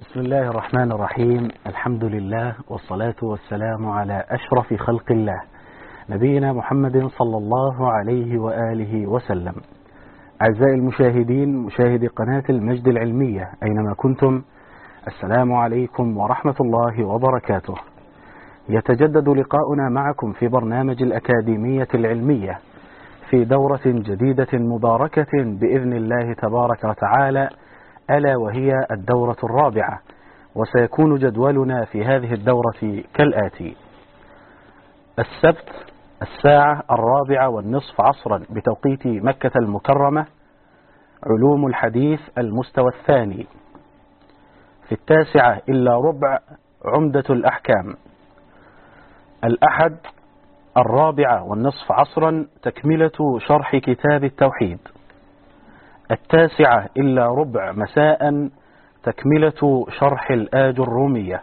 بسم الله الرحمن الرحيم. الحمد لله والصلاة والسلام على أشرف خلق الله نبينا محمد صلى الله عليه وآله وسلم. أعزائي المشاهدين، مشاهدي قناة المجد العلمية أينما كنتم، السلام عليكم ورحمة الله وبركاته. يتجدد لقاؤنا معكم في برنامج الأكاديمية العلمية في دورة جديدة مباركة بإذن الله تبارك وتعالى، ألا وهي الدورة الرابعة. وسيكون جدولنا في هذه الدورة كالآتي: السبت 4:15 عصرا بتوقيت مكة المكرمة، علوم الحديث المستوى الثاني. في 9:15 عمدة الأحكام. الأحد 4:15 عصرا تكملة شرح كتاب التوحيد. 9:15 مساء تكملة شرح الآج الرومية.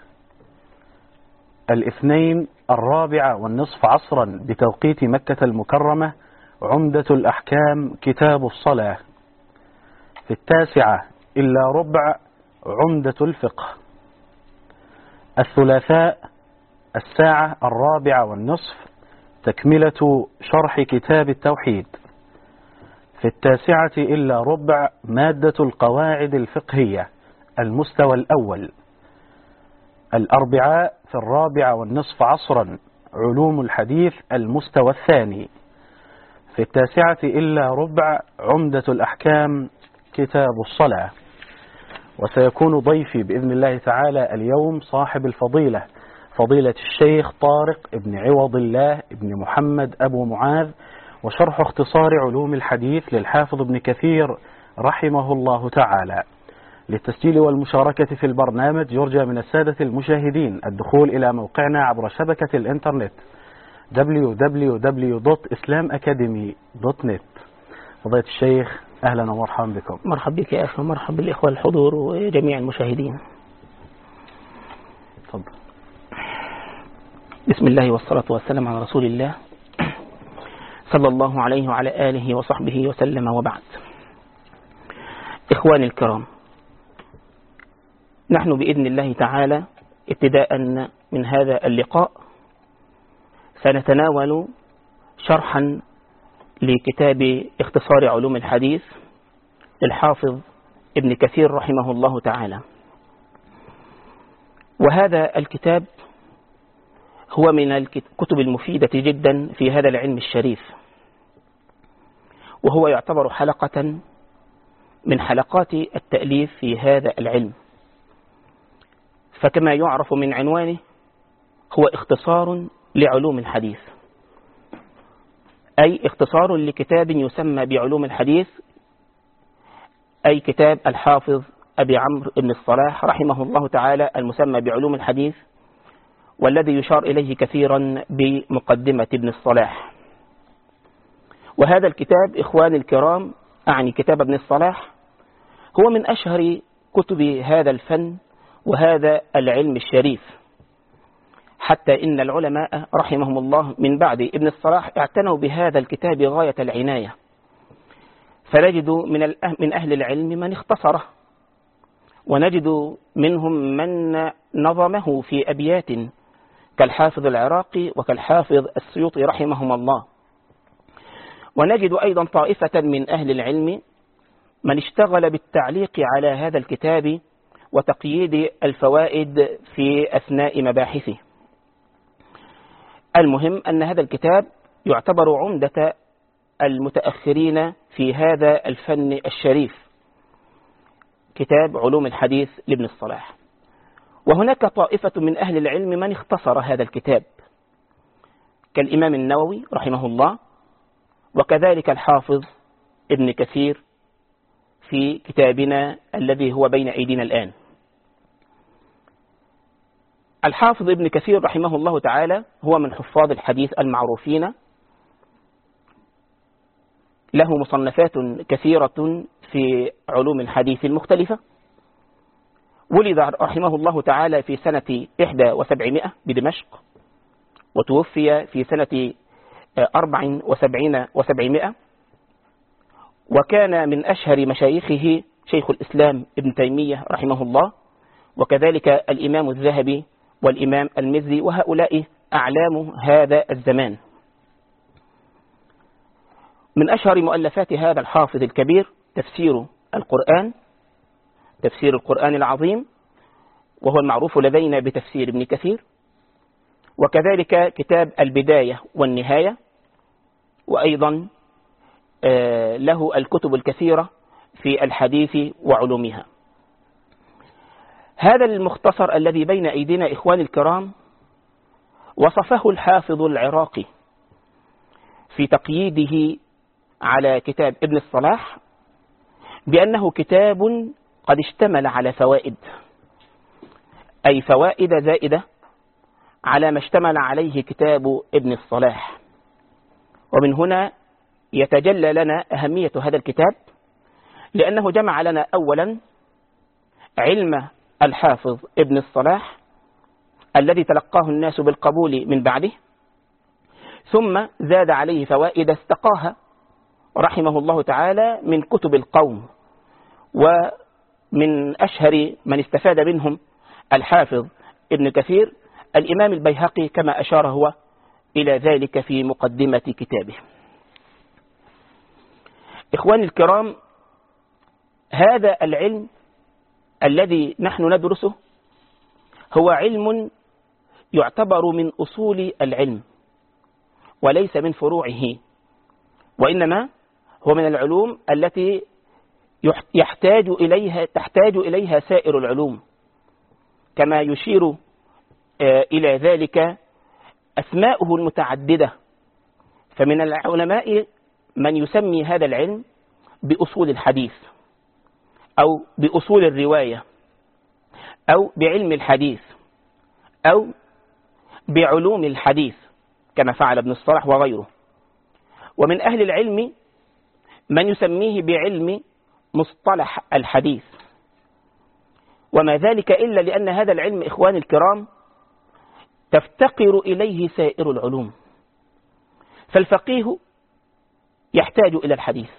الاثنين 4:15 عصرا بتوقيت مكة المكرمة، عمدة الأحكام كتاب الصلاة. في 9:15 عمدة الفقه. الثلاثاء 4:15 تكملة شرح كتاب التوحيد. في 9:15 مادة القواعد الفقهية المستوى الأول. الأربعاء 4:15 عصرا علوم الحديث المستوى الثاني. في 9:15 عمدة الأحكام كتاب الصلاة. وسيكون ضيفي بإذن الله تعالى اليوم صاحب الفضيلة فضيلة الشيخ طارق ابن عوض الله ابن محمد أبو معاذ، وشرح اختصار علوم الحديث للحافظ ابن كثير رحمه الله تعالى. للتسجيل والمشاركة في البرنامج يرجى من السادة المشاهدين الدخول إلى موقعنا عبر شبكة الإنترنت www.islamacademy.net. فضيلة الشيخ أهلا ومرحبا بكم. مرحبا بك يا أخي، ومرحبا بالإخوة الحضور وجميع المشاهدين. تفضل. بسم الله والصلاة والسلام على رسول الله صلى الله عليه وعلى آله وصحبه وسلم، وبعد. إخواني الكرام، نحن بإذن الله تعالى ابتداء من هذا اللقاء سنتناول شرحا لكتاب اختصار علوم الحديث للحافظ ابن كثير رحمه الله تعالى. وهذا الكتاب هو من الكتب المفيدة جدا في هذا العلم الشريف، وهو يعتبر حلقة من حلقات التأليف في هذا العلم. فكما يعرف من عنوانه هو اختصار لعلوم الحديث، أي اختصار لكتاب يسمى بعلوم الحديث، أي كتاب الحافظ أبي عمرو بن الصلاح رحمه الله تعالى المسمى بعلوم الحديث، والذي يشار إليه كثيرا بمقدمة ابن الصلاح. وهذا الكتاب إخواني الكرام، أعني كتاب ابن الصلاح، هو من أشهر كتب هذا الفن وهذا العلم الشريف، حتى إن العلماء رحمهم الله من بعد ابن الصلاح اعتنوا بهذا الكتاب غاية العناية، فنجد من أهل العلم من اختصره، ونجد منهم من نظمه في أبيات كالحافظ العراقي وكالحافظ السيوطي رحمهم الله. ونجد أيضا طائفة من أهل العلم من اشتغل بالتعليق على هذا الكتاب وتقييد الفوائد في أثناء مباحثه. المهم أن هذا الكتاب يعتبر عمدة المتأخرين في هذا الفن الشريف، كتاب علوم الحديث لابن الصلاح. وهناك طائفة من أهل العلم من اختصر هذا الكتاب كالإمام النووي رحمه الله، وكذلك الحافظ ابن كثير في كتابنا الذي هو بين أيدينا الآن. الحافظ ابن كثير رحمه الله تعالى هو من حفاظ الحديث المعروفين، له مصنفات كثيرة في علوم الحديث المختلفة. ولد رحمه الله تعالى في سنة 71 بدمشق، وتوفي في سنة 74 و700. وكان من أشهر مشايخه شيخ الإسلام ابن تيمية رحمه الله، وكذلك الإمام الذهبي والإمام المزي، وهؤلاء أعلام هذا الزمان. من أشهر مؤلفات هذا الحافظ الكبير تفسير القرآن العظيم، وهو المعروف لدينا بتفسير ابن كثير، وكذلك كتاب البداية والنهاية، وأيضا له الكتب الكثيرة في الحديث وعلومها. هذا المختصر الذي بين أيدينا إخواني الكرام وصفه الحافظ العراقي في تقييده على كتاب ابن الصلاح بأنه كتاب قد اشتمل على فوائد، أي فوائد زائدة على ما اشتمل عليه كتاب ابن الصلاح. ومن هنا يتجلى لنا أهمية هذا الكتاب، لأنه جمع لنا أولا علم الحافظ ابن الصلاح الذي تلقاه الناس بالقبول من بعده، ثم زاد عليه فوائد استقاها رحمه الله تعالى من كتب القوم، ومن أشهر من استفاد منهم الحافظ ابن كثير الإمام البيهقي، كما أشار هو إلى ذلك في مقدمة كتابه. إخواني الكرام، هذا العلم الذي نحن ندرسه هو علم يعتبر من أصول العلم وليس من فروعه، وإنما هو من العلوم التي تحتاج إليها سائر العلوم، كما يشير إلى ذلك أسماؤه المتعددة. فمن العلماء من يسمي هذا العلم بأصول الحديث، أو بأصول الرواية، أو بعلم الحديث، أو بعلوم الحديث كما فعل ابن الصلاح وغيره. ومن أهل العلم من يسميه بعلم مصطلح الحديث، وما ذلك إلا لأن هذا العلم إخواني الكرام تفتقر إليه سائر العلوم. فالفقيه يحتاج إلى الحديث،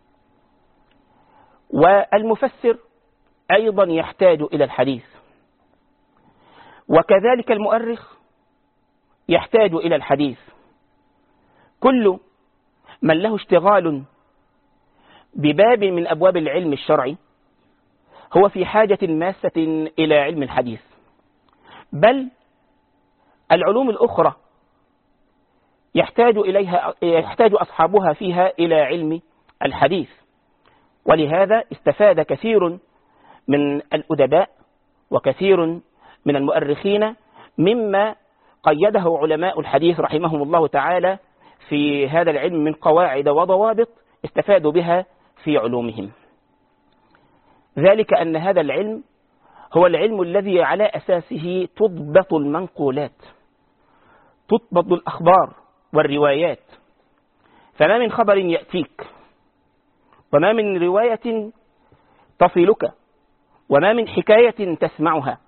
والمفسر أيضا يحتاج إلى الحديث، وكذلك المؤرخ يحتاج إلى الحديث. كل من له اشتغال بباب من أبواب العلم الشرعي هو في حاجة ماسة إلى علم الحديث، بل العلوم الأخرى يحتاج أصحابها فيها إلى علم الحديث. ولهذا استفاد كثير من الأدباء وكثير من المؤرخين مما قيده علماء الحديث رحمهم الله تعالى في هذا العلم من قواعد وضوابط استفادوا بها في علومهم. ذلك أن هذا العلم هو العلم الذي على أساسه تضبط المنقولات، تضبط الأخبار والروايات. فما من خبر يأتيك، وما من رواية تصلك، وما من حكاية تسمعها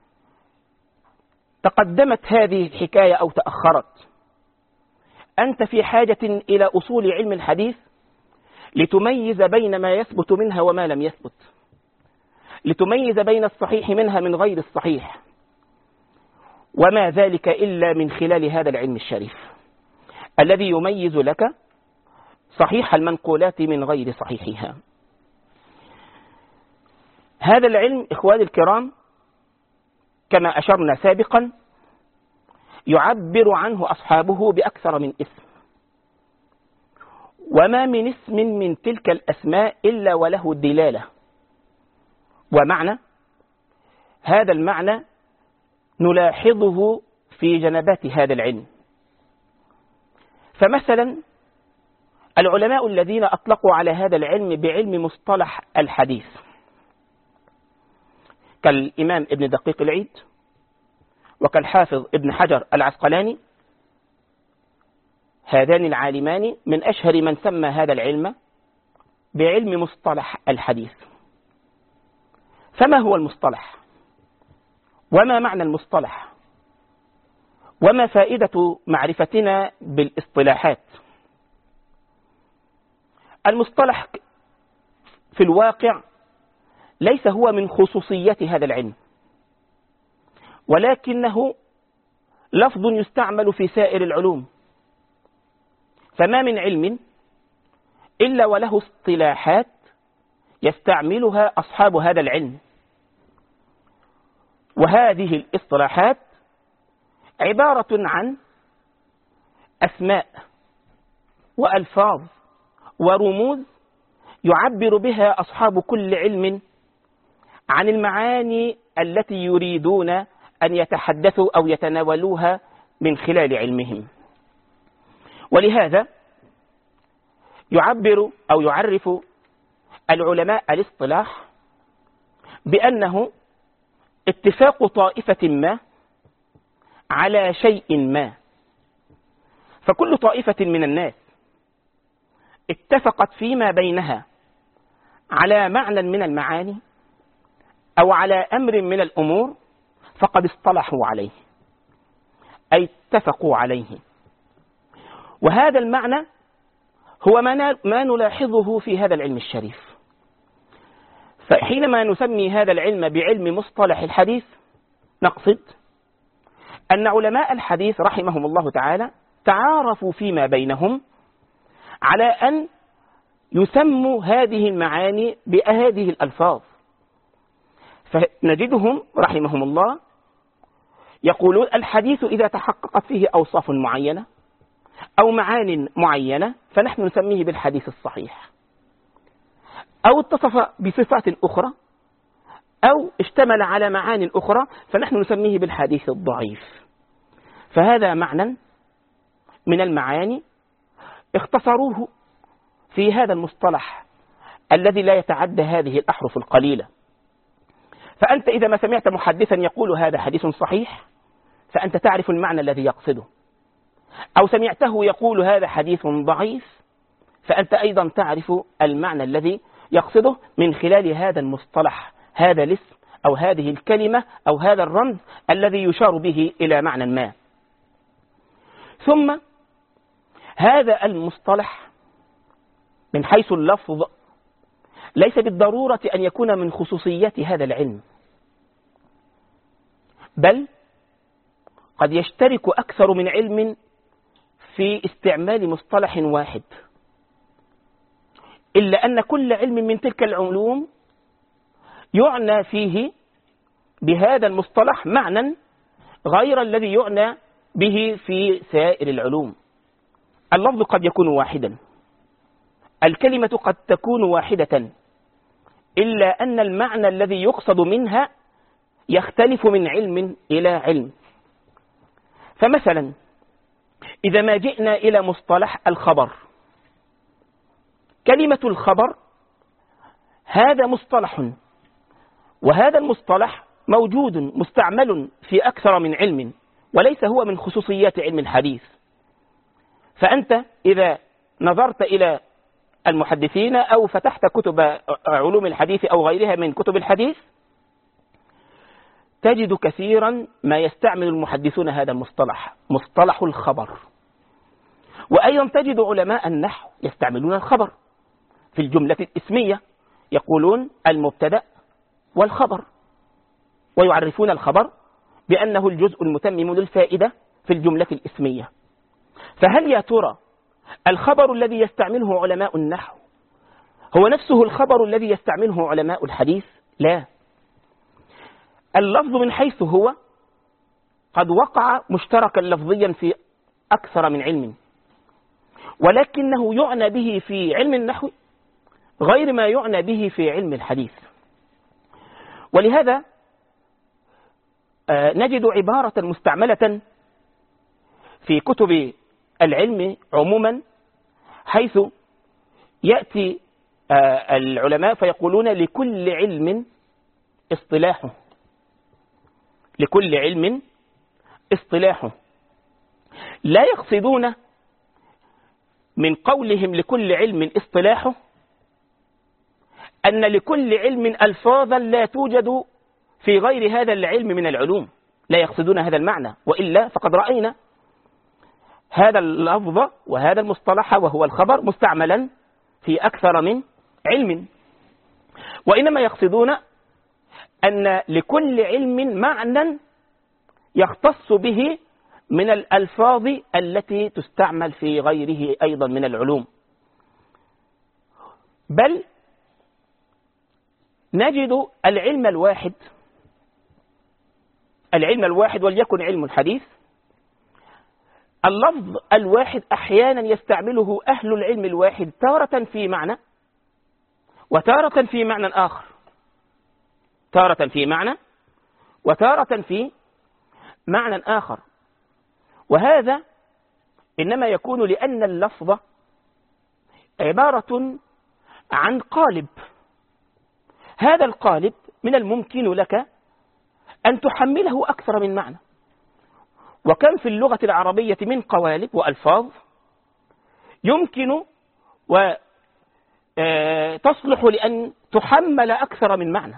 تقدمت هذه الحكاية أو تأخرت، أنت في حاجة إلى أصول علم الحديث لتميز بين ما يثبت منها وما لم يثبت، لتميز بين الصحيح منها من غير الصحيح، وما ذلك إلا من خلال هذا العلم الشريف الذي يميز لك صحيح المنقولات من غير صحيحها. هذا العلم إخواني الكرام كما أشرنا سابقا يعبر عنه أصحابه بأكثر من اسم، وما من اسم من تلك الأسماء إلا وله دلالة ومعنى. هذا المعنى نلاحظه في جنبات هذا العلم. فمثلا العلماء الذين أطلقوا على هذا العلم بعلم مصطلح الحديث كالإمام ابن دقيق العيد وكالحافظ ابن حجر العسقلاني، هذان العالمان من أشهر من سمى هذا العلم بعلم مصطلح الحديث. فما هو المصطلح؟ وما معنى المصطلح؟ وما فائدة معرفتنا بالاصطلاحات؟ المصطلح في الواقع ليس هو من خصوصيات هذا العلم، ولكنه لفظ يستعمل في سائر العلوم، فما من علم إلا وله اصطلاحات يستعملها أصحاب هذا العلم، وهذه الاصطلاحات عبارة عن أسماء وألفاظ ورموز يعبر بها أصحاب كل علم عن المعاني التي يريدون أن يتحدثوا أو يتناولوها من خلال علمهم. ولهذا يعبر أو يعرف العلماء الاصطلاح بأنه اتفاق طائفة ما على شيء ما، فكل طائفة من الناس اتفقت فيما بينها على معنى من المعاني أو على أمر من الأمور فقد اصطلحوا عليه، أي اتفقوا عليه. وهذا المعنى هو ما نلاحظه في هذا العلم الشريف. فحينما نسمي هذا العلم بعلم مصطلح الحديث نقصد أن علماء الحديث رحمهم الله تعالى تعارفوا فيما بينهم على أن يسموا هذه المعاني بهذه الألفاظ، فنجدهم رحمهم الله يقولون الحديث إذا تحققت فيه أوصاف معينة أو معان معينة فنحن نسميه بالحديث الصحيح، أو اتصف بصفات أخرى أو اشتمل على معان أخرى فنحن نسميه بالحديث الضعيف. فهذا معنى من المعاني اختصروه في هذا المصطلح الذي لا يتعدى هذه الأحرف القليلة. فأنت إذا ما سمعت محدثا يقول هذا حديث صحيح فأنت تعرف المعنى الذي يقصده، أو سمعته يقول هذا حديث ضعيف فأنت أيضا تعرف المعنى الذي يقصده من خلال هذا المصطلح، هذا الاسم أو هذه الكلمة أو هذا الرمز الذي يشار به إلى معنى ما. ثم هذا المصطلح من حيث اللفظ ليس بالضرورة أن يكون من خصوصيات هذا العلم، بل قد يشترك أكثر من علم في استعمال مصطلح واحد، إلا أن كل علم من تلك العلوم يعنى فيه بهذا المصطلح معنى غير الذي يعنى به في سائر العلوم. اللفظ قد يكون واحدا، الكلمة قد تكون واحدة، إلا أن المعنى الذي يقصد منها يختلف من علم إلى علم. فمثلا إذا ما جئنا إلى مصطلح الخبر، كلمة الخبر هذا مصطلح، وهذا المصطلح موجود مستعمل في أكثر من علم، وليس هو من خصوصيات علم الحديث. فأنت إذا نظرت إلى المحدثين أو فتحت كتب علوم الحديث أو غيرها من كتب الحديث تجد كثيرا ما يستعمل المحدثون هذا المصطلح، مصطلح الخبر. وأيضا تجد علماء النحو يستعملون الخبر في الجملة الاسمية، يقولون المبتدأ والخبر، ويعرفون الخبر بأنه الجزء المتمم للفائدة في الجملة الاسمية. فهل يا ترى الخبر الذي يستعمله علماء النحو هو نفسه الخبر الذي يستعمله علماء الحديث؟ لا، اللفظ من حيث هو قد وقع مشتركا لفظيا في أكثر من علم، ولكنه يعنى به في علم النحو غير ما يعنى به في علم الحديث. ولهذا نجد عبارة مستعملة في كتب العلم عموما، حيث يأتي العلماء فيقولون لكل علم اصطلاحه، لكل علم اصطلاحه. لا يقصدون من قولهم لكل علم اصطلاحه أن لكل علم ألفاظا لا توجد في غير هذا العلم من العلوم، لا يقصدون هذا المعنى، وإلا فقد رأينا هذا اللفظ وهذا المصطلح وهو الخبر مستعملا في أكثر من علم. وإنما يقصدون أن لكل علم معنى يختص به من الألفاظ التي تستعمل في غيره أيضا من العلوم، بل نجد العلم الواحد وليكن علم الحديث، اللفظ الواحد أحيانا يستعمله أهل العلم الواحد تارة في معنى وتارة في معنى آخر، تارة في معنى وتارة في معنى آخر. وهذا إنما يكون لأن اللفظ عبارة عن قالب، هذا القالب من الممكن لك أن تحمله أكثر من معنى. وكم في اللغة العربية من قوالب وألفاظ يمكن وتصلح لأن تحمل أكثر من معنى.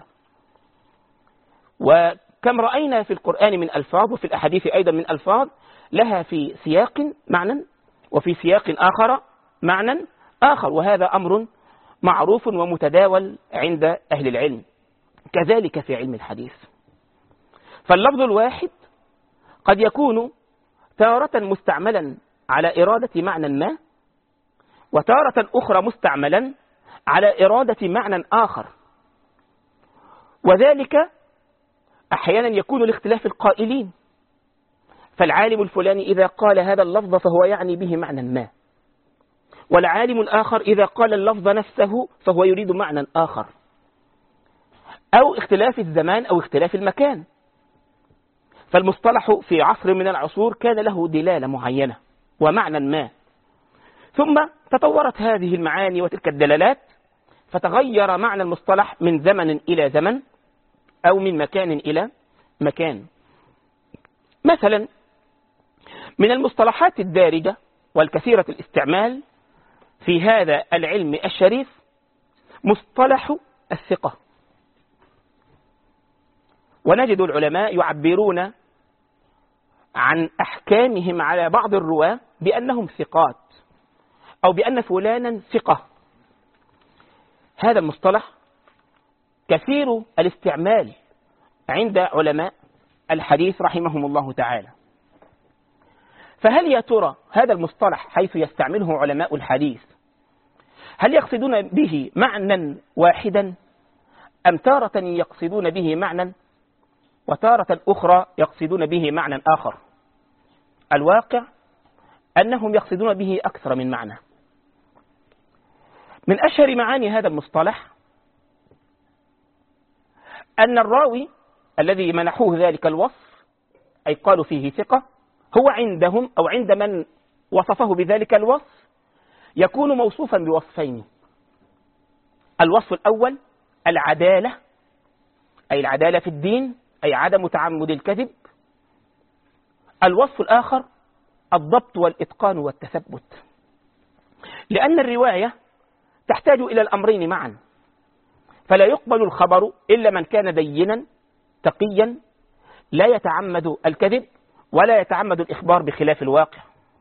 وكم رأينا في القرآن من ألفاظ وفي الأحاديث أيضا من ألفاظ لها في سياق معنى وفي سياق آخر معنى آخر، وهذا أمر معروف ومتداول عند أهل العلم. كذلك في علم الحديث، فاللفظ الواحد قد يكون تارة مستعملا على إرادة معنى ما، وتارة أخرى مستعملا على إرادة معنى آخر، وذلك أحيانا يكون لاختلاف القائلين، فالعالم الفلاني إذا قال هذا اللفظ فهو يعني به معنى ما، والعالم الآخر إذا قال اللفظ نفسه فهو يريد معنى آخر، أو اختلاف الزمان أو اختلاف المكان. فالمصطلح في عصر من العصور كان له دلالة معينة ومعنى ما، ثم تطورت هذه المعاني وتلك الدلالات فتغير معنى المصطلح من زمن إلى زمن أو من مكان إلى مكان. مثلا من المصطلحات الدارجة والكثيرة الاستعمال في هذا العلم الشريف مصطلح الثقة، ونجد العلماء يعبرون عن أحكامهم على بعض الرواة بأنهم ثقات أو بأن فلانا ثقة. هذا المصطلح كثير الاستعمال عند علماء الحديث رحمهم الله تعالى. فهل يا ترى هذا المصطلح حيث يستعمله علماء الحديث هل يقصدون به معنى واحدا أم تارة يقصدون به معنى وتارة أخرى يقصدون به معنى آخر؟ الواقع أنهم يقصدون به أكثر من معنى. من أشهر معاني هذا المصطلح أن الراوي الذي منحوه ذلك الوصف أي قالوا فيه ثقة هو عندهم أو عند من وصفه بذلك الوصف يكون موصوفا بوصفين: الوصف الأول العدالة، أي العدالة في الدين، أي عدم تعمد الكذب. الوصف الآخر الضبط والإتقان والتثبت، لأن الرواية تحتاج إلى الأمرين معا، فلا يقبل الخبر إلا من كان دينا تقيا لا يتعمد الكذب ولا يتعمد الإخبار بخلاف الواقع،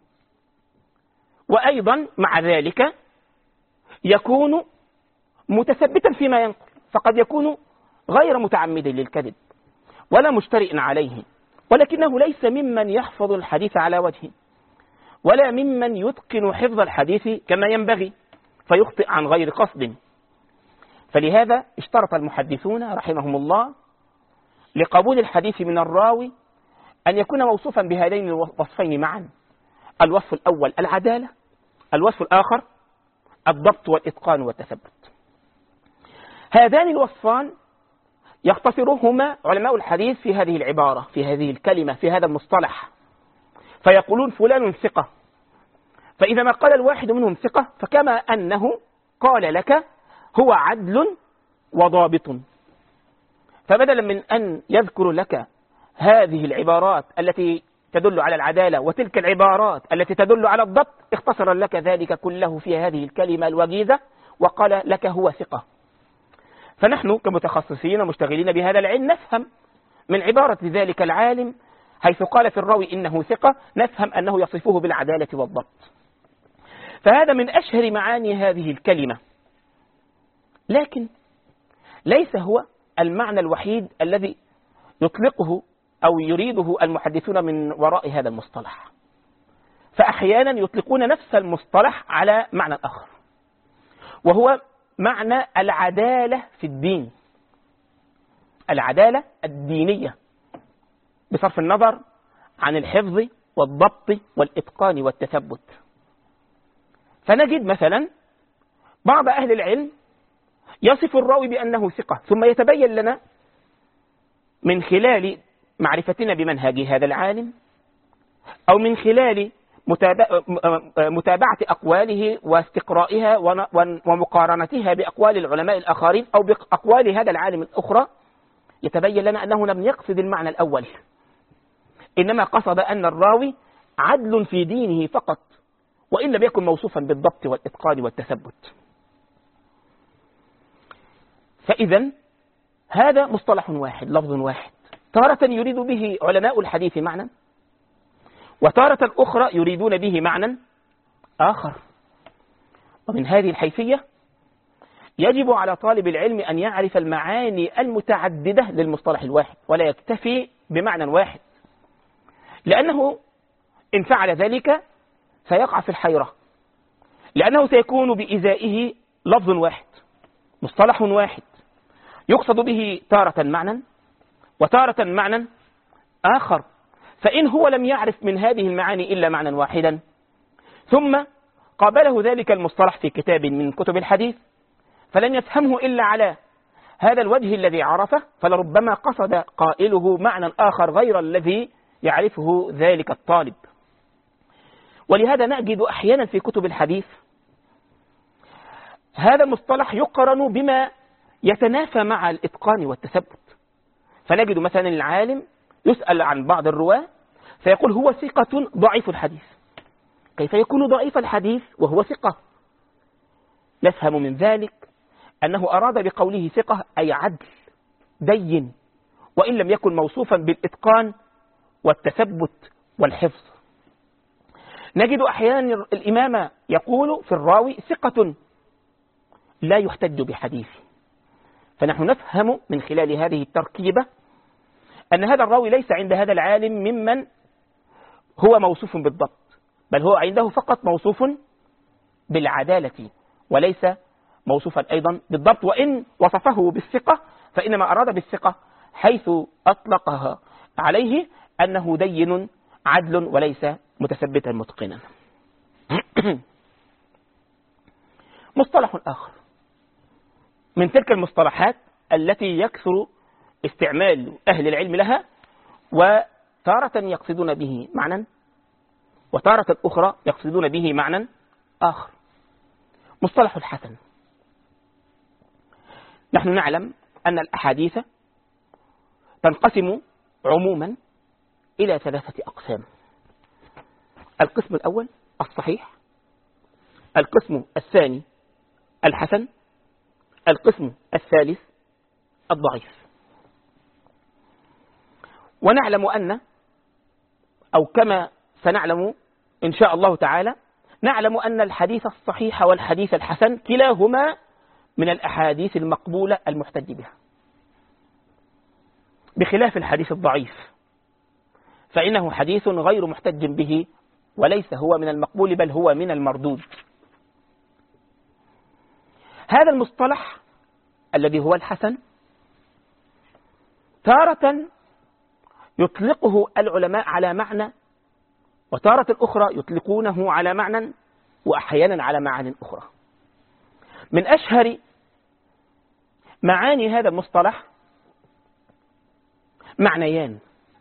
وأيضا مع ذلك يكون متثبتا فيما ينقل، فقد يكون غير متعمد للكذب ولا مجترئ عليه، ولكنه ليس ممن يحفظ الحديث على وجهه ولا ممن يتقن حفظ الحديث كما ينبغي فيخطئ عن غير قصد. فلهذا اشترط المحدثون رحمهم الله لقبول الحديث من الراوي أن يكون موصوفا بهذين الوصفين معا: الوصف الأول العدالة، الوصف الآخر الضبط والإتقان والتثبت. هذان الوصفان يختصرهما علماء الحديث في هذه العبارة، في هذه الكلمة، في هذا المصطلح، فيقولون فلان ثقة، فإذا ما قال الواحد منهم ثقة فكما أنه قال لك هو عدل وضابط. فبدلا من أن يذكر لك هذه العبارات التي تدل على العدالة وتلك العبارات التي تدل على الضبط، اختصر لك ذلك كله في هذه الكلمة الوجيزة وقال لك هو ثقة. فنحن كمتخصصين مشتغلين بهذا العلم نفهم من عبارة ذلك العالم حيث قال في الراوي إنه ثقة نفهم أنه يصفه بالعدالة والضبط. فهذا من أشهر معاني هذه الكلمة، لكن ليس هو المعنى الوحيد الذي يطلقه أو يريده المحدثون من وراء هذا المصطلح. فأحيانا يطلقون نفس المصطلح على معنى آخر، وهو معنى العدالة في الدين، العدالة الدينية، بصرف النظر عن الحفظ والضبط والإتقان والتثبت. فنجد مثلا بعض أهل العلم يصف الراوي بأنه ثقة، ثم يتبين لنا من خلال معرفتنا بمنهج هذا العالم أو من خلال متابعة أقواله واستقرائها ومقارنتها بأقوال العلماء الآخرين أو بأقوال هذا العالم الأخرى، يتبين لنا أنه لم يقصد المعنى الأول، إنما قصد أن الراوي عدل في دينه فقط، وإن لم يكن موصوفا بالضبط والإتقان والتثبت. فإذا هذا مصطلح واحد، لفظ واحد، تارة يريد به علماء الحديث معنى، وتارة أخرى يريدون به معنى آخر. ومن هذه الحيثية يجب على طالب العلم أن يعرف المعاني المتعددة للمصطلح الواحد، ولا يكتفي بمعنى واحد، لأنه إن فعل ذلك سيقع في الحيرة، لأنه سيكون بإزائه لفظ واحد، مصطلح واحد، يقصد به تارة معنى وتارة معنى آخر. فإن هو لم يعرف من هذه المعاني إلا معنى واحدا، ثم قابله ذلك المصطلح في كتاب من كتب الحديث فلن يفهمه إلا على هذا الوجه الذي عرفه، فلربما قصد قائله معنى آخر غير الذي يعرفه ذلك الطالب. ولهذا نجد أحيانا في كتب الحديث هذا المصطلح يقرن بما يتنافى مع الإتقان والتثبت. فنجد مثلا العالم يسأل عن بعض الرواة فيقول هو ثقة ضعيف الحديث. كيف يكون ضعيف الحديث وهو ثقة؟ نفهم من ذلك أنه أراد بقوله ثقة أي عدل دين، وإن لم يكن موصوفا بالإتقان والتثبت والحفظ. نجد أحيانا الإمام يقول في الراوي ثقة لا يحتج بحديثه، فنحن نفهم من خلال هذه التركيبة أن هذا الراوي ليس عند هذا العالم ممن هو موصوف بالضبط، بل هو عنده فقط موصوف بالعدالة وليس موصوفا أيضا بالضبط، وإن وصفه بالثقة فإنما أراد بالثقة حيث أطلقها عليه أنه دين عدل وليس متثبتا متقنا. مصطلح آخر من تلك المصطلحات التي يكثر استعمال أهل العلم لها، وتارة يقصدون به معنى وتارة أخرى يقصدون به معنى آخر، مصطلح الحسن. نحن نعلم أن الأحاديث تنقسم عموما إلى 3 أقسام: القسم الأول الصحيح، القسم الثاني الحسن، القسم الثالث الضعيف. ونعلم أن أو كما سنعلم إن شاء الله تعالى نعلم أن الحديث الصحيح والحديث الحسن كلاهما من الأحاديث المقبولة المحتج بها، بخلاف الحديث الضعيف فإنه حديث غير محتج به وليس هو من المقبول بل هو من المردود. هذا المصطلح الذي هو الحسن تارة يطلقه العلماء على معنى، وتارة أخرى يطلقونه على معنى، وأحيانا على معان أخرى. من أشهر معاني هذا المصطلح معنيان،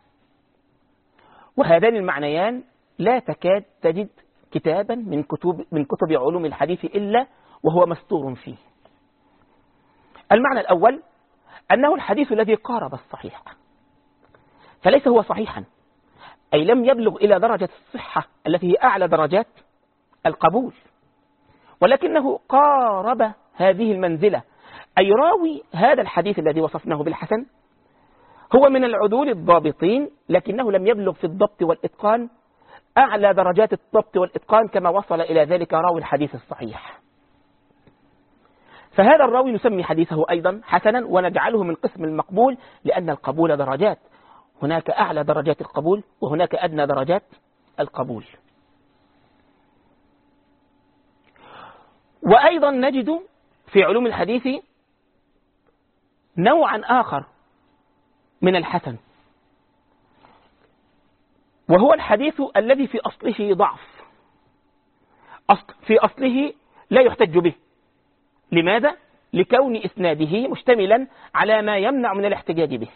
وهذان المعنيان لا تكاد تجد كتابا من كتب علوم الحديث إلا وهو مستور فيه. المعنى الأول أنه الحديث الذي قارب الصحيح، فليس هو صحيحا أي لم يبلغ إلى درجة الصحة التي هي أعلى درجات القبول، ولكنه قارب هذه المنزلة، أي راوي هذا الحديث الذي وصفناه بالحسن هو من العدول الضابطين، لكنه لم يبلغ في الضبط والإتقان أعلى درجات الضبط والإتقان كما وصل إلى ذلك راوي الحديث الصحيح. فهذا الراوي نسمي حديثه أيضا حسنا ونجعله من قسم المقبول، لأن القبول درجات، هناك أعلى درجات القبول وهناك أدنى درجات القبول. وأيضا نجد في علوم الحديث نوعا آخر من الحسن، وهو الحديث الذي في أصله ضعف، في أصله لا يحتج به. لماذا؟ لكون إسناده مشتملا على ما يمنع من الاحتجاج به.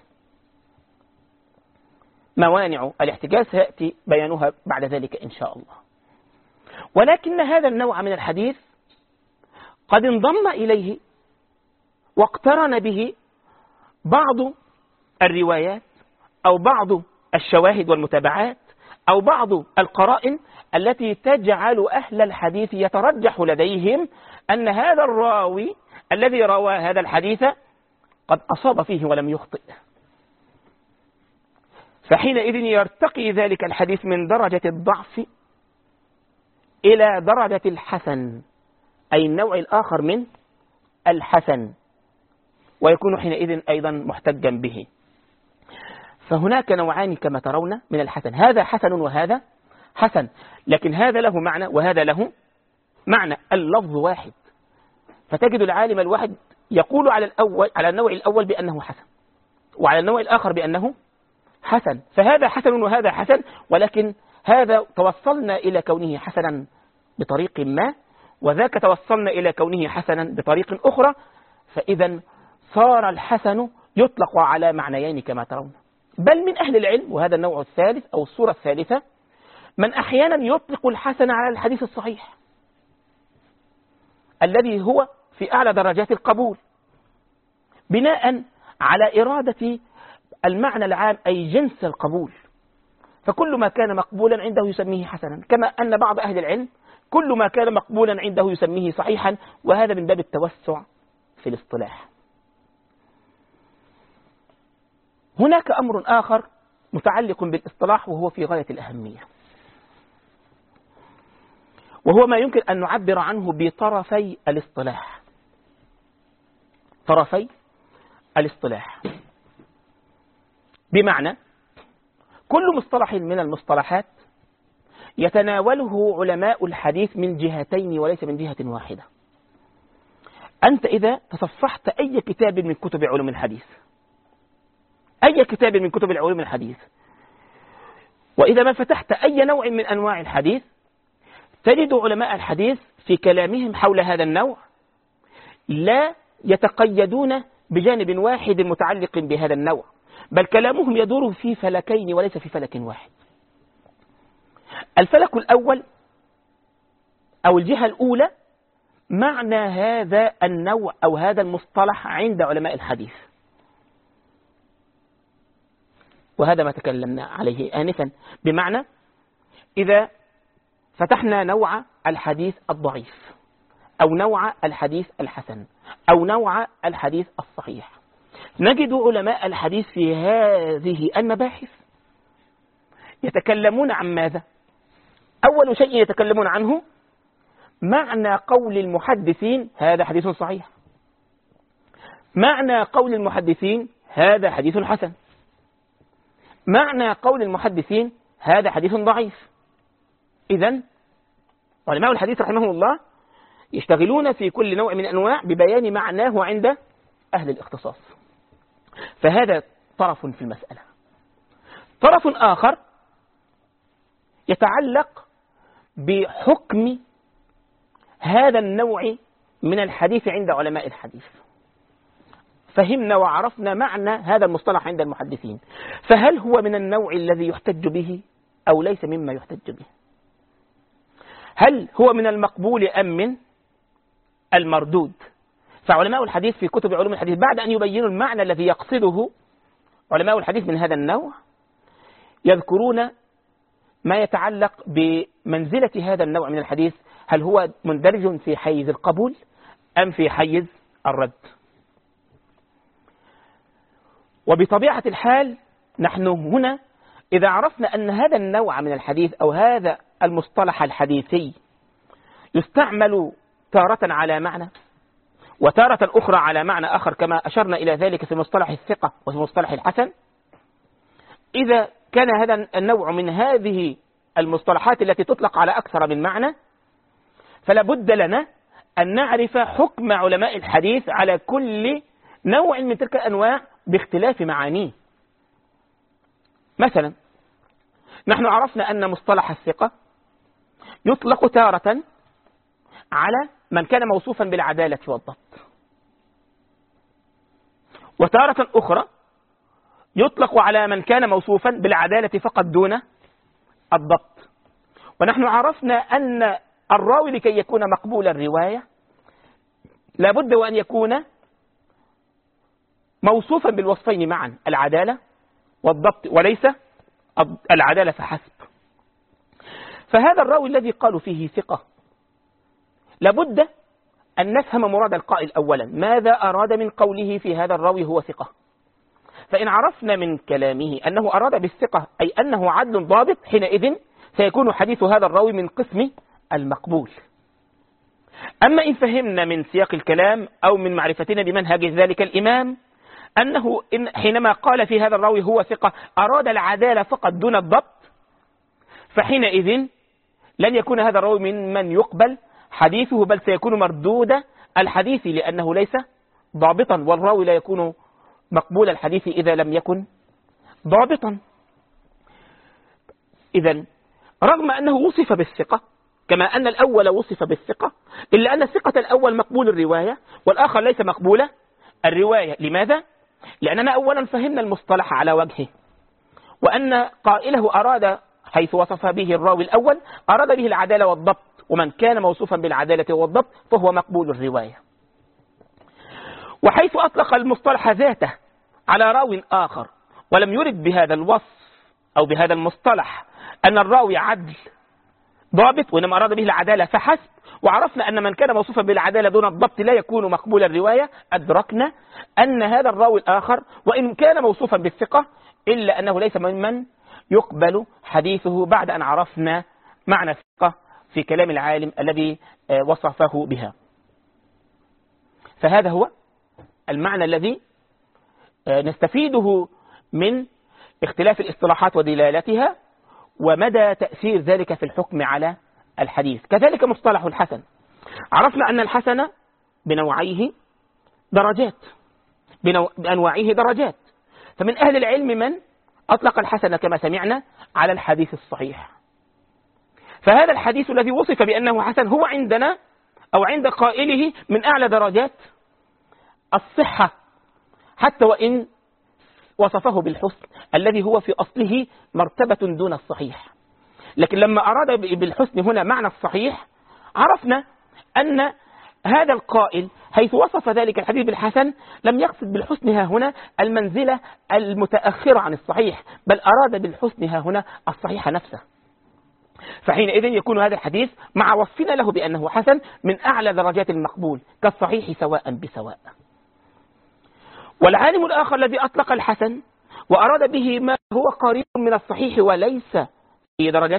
موانع الاحتجاج سيأتي بيانها بعد ذلك إن شاء الله. ولكن هذا النوع من الحديث قد انضم إليه واقترن به بعض الروايات أو بعض الشواهد والمتابعات أو بعض القرائن التي تجعل أهل الحديث يترجح لديهم أن هذا الراوي الذي روى هذا الحديث قد أصاب فيه ولم يخطئ. فحينئذ يرتقي ذلك الحديث من درجة الضعف إلى درجة الحسن، أي النوع الآخر من الحسن، ويكون حينئذ أيضا محتجا به. فهناك نوعان كما ترون من الحسن، هذا حسن وهذا حسن، لكن هذا له معنى وهذا له معنى، اللفظ واحد. فتجد العالم الواحد يقول على النوع الأول بأنه حسن، وعلى النوع الآخر بأنه حسن. فهذا حسن وهذا حسن، ولكن هذا توصلنا إلى كونه حسنا بطريق ما، وذاك توصلنا إلى كونه حسنا بطريق أخرى. فإذا صار الحسن يطلق على معنيين كما ترون. بل من أهل العلم، وهذا النوع الثالث أو الصورة الثالثة، من أحيانا يطلق الحسن على الحديث الصحيح الذي هو في أعلى درجات القبول، بناء على إرادة المعنى العام أي جنس القبول. فكل ما كان مقبولا عنده يسميه حسنا، كما أن بعض أهل العلم كل ما كان مقبولا عنده يسميه صحيحا، وهذا من باب التوسع في الاصطلاح. هناك أمر آخر متعلق بالاصطلاح وهو في غاية الأهمية، وهو ما يمكن أن نعبر عنه بطرفي الاصطلاح. طرفي الاصطلاح بمعنى كل مصطلح من المصطلحات يتناوله علماء الحديث من جهتين وليس من جهة واحدة. أنت إذا تصفحت أي كتاب من كتب علوم الحديث، أي كتاب من كتب علوم الحديث، وإذا ما فتحت أي نوع من أنواع الحديث، تجد علماء الحديث في كلامهم حول هذا النوع لا يتقيدون بجانب واحد متعلق بهذا النوع، بل كلامهم يدور في فلكين وليس في فلك واحد. الفلك الأول أو الجهة الأولى معنى هذا النوع أو هذا المصطلح عند علماء الحديث، وهذا ما تكلمنا عليه آنفا. بمعنى إذا فتحنا نوع الحديث الضعيف أو نوع الحديث الحسن أو نوع الحديث الصحيح، نجد علماء الحديث في هذه المباحث يتكلمون عن ماذا؟ أول شيء يتكلمون عنه معنى قول المحدثين هذا حديث صحيح، معنى قول المحدثين هذا حديث حسن، معنى قول المحدثين هذا حديث ضعيف. إذن علماء الحديث رحمهم الله يشتغلون في كل نوع من أنواع ببيان معناه عند أهل الاختصاص. فهذا طرف في المسألة. طرف آخر يتعلق بحكم هذا النوع من الحديث عند علماء الحديث. فهمنا وعرفنا معنى هذا المصطلح عند المحدثين، فهل هو من النوع الذي يحتج به أو ليس مما يحتج به؟ هل هو من المقبول أم من المردود؟ فعلماء الحديث في كتب علوم الحديث بعد أن يبينوا المعنى الذي يقصده علماء الحديث من هذا النوع، يذكرون ما يتعلق بمنزلة هذا النوع من الحديث، هل هو مندرج في حيز القبول أم في حيز الرد. وبطبيعة الحال نحن هنا إذا عرفنا أن هذا النوع من الحديث أو هذا المصطلح الحديثي يستعمل تارة على معنى وتارة أخرى على معنى آخر، كما أشرنا إلى ذلك في مصطلح الثقة وفي مصطلح الحسن، إذا كان هذا النوع من هذه المصطلحات التي تطلق على أكثر من معنى، فلا بد لنا أن نعرف حكم علماء الحديث على كل نوع من تلك الأنواع باختلاف معانيه. مثلا نحن عرفنا أن مصطلح الثقة يطلق تارة على من كان موصوفا بالعدالة والضبط، وتارة أخرى يطلق على من كان موصوفا بالعدالة فقط دون الضبط. ونحن عرفنا أن الراوي لكي يكون مقبول الرواية لابد وأن يكون موصوفا بالوصفين معا، العدالة والضبط، وليس العدالة فحسب. فهذا الراوي الذي قالوا فيه ثقة لابد أن نفهم مراد القائل أولا، ماذا أراد من قوله في هذا الراوي هو ثقة؟ فإن عرفنا من كلامه أنه أراد بالثقة أي أنه عدل ضابط، حينئذ سيكون حديث هذا الراوي من قسم المقبول. أما إن فهمنا من سياق الكلام أو من معرفتنا بمنهج ذلك الإمام أنه حينما قال في هذا الراوي هو ثقة أراد العدالة فقط دون الضبط، فحينئذ لن يكون هذا الراوي من يقبل حديثه، بل سيكون مردود الحديث لأنه ليس ضابطا، والراوي لا يكون مقبول الحديث إذا لم يكن ضابطا. إذن رغم أنه وصف بالثقة كما أن الأول وصف بالثقة، إلا أن الثقة الأول مقبول الرواية والآخر ليس مقبول الرواية. لماذا؟ لأننا أولا فهمنا المصطلح على وجهه، وأن قائله أراد حيث وصف به الراوي الأول أراد به العدالة والضبط، ومن كان موصوفا بالعدالة والضبط فهو مقبول الرواية. وحيث أطلق المصطلح ذاته على راو آخر ولم يرد بهذا الوصف أو بهذا المصطلح أن الراوي عدل ضابط، وإنما أراد به العدالة فحسب، وعرفنا أن من كان موصوفا بالعدالة دون الضبط لا يكون مقبول الرواية، أدركنا أن هذا الراوي الآخر وإن كان موصوفا بالثقة إلا أنه ليس ممن يقبل حديثه، بعد أن عرفنا معنى الثقة في كلام العالم الذي وصفه بها. فهذا هو المعنى الذي نستفيده من اختلاف الاصطلاحات ودلالتها ومدى تأثير ذلك في الحكم على الحديث. كذلك مصطلح الحسن، عرفنا أن الحسن بنوعيه درجات، بأنواعه درجات. فمن أهل العلم من أطلق الحسن كما سمعنا على الحديث الصحيح. فهذا الحديث الذي وصف بأنه حسن هو عندنا أو عند قائله من أعلى درجات الصحة، حتى وإن وصفه بالحسن الذي هو في أصله مرتبة دون الصحيح. لكن لما أراد بالحسن هنا معنى الصحيح، عرفنا أن هذا القائل حيث وصف ذلك الحديث بالحسن لم يقصد بالحسن ها هنا المنزلة المتأخرة عن الصحيح، بل أراد بالحسن ها هنا الصحيح نفسه. فحينئذ يكون هذا الحديث مع وصفنا له بأنه حسن من أعلى درجات المقبول كالصحيح سواء بسواء. والعالم الآخر الذي أطلق الحسن وأراد به ما هو قريب من الصحيح وليس في درجات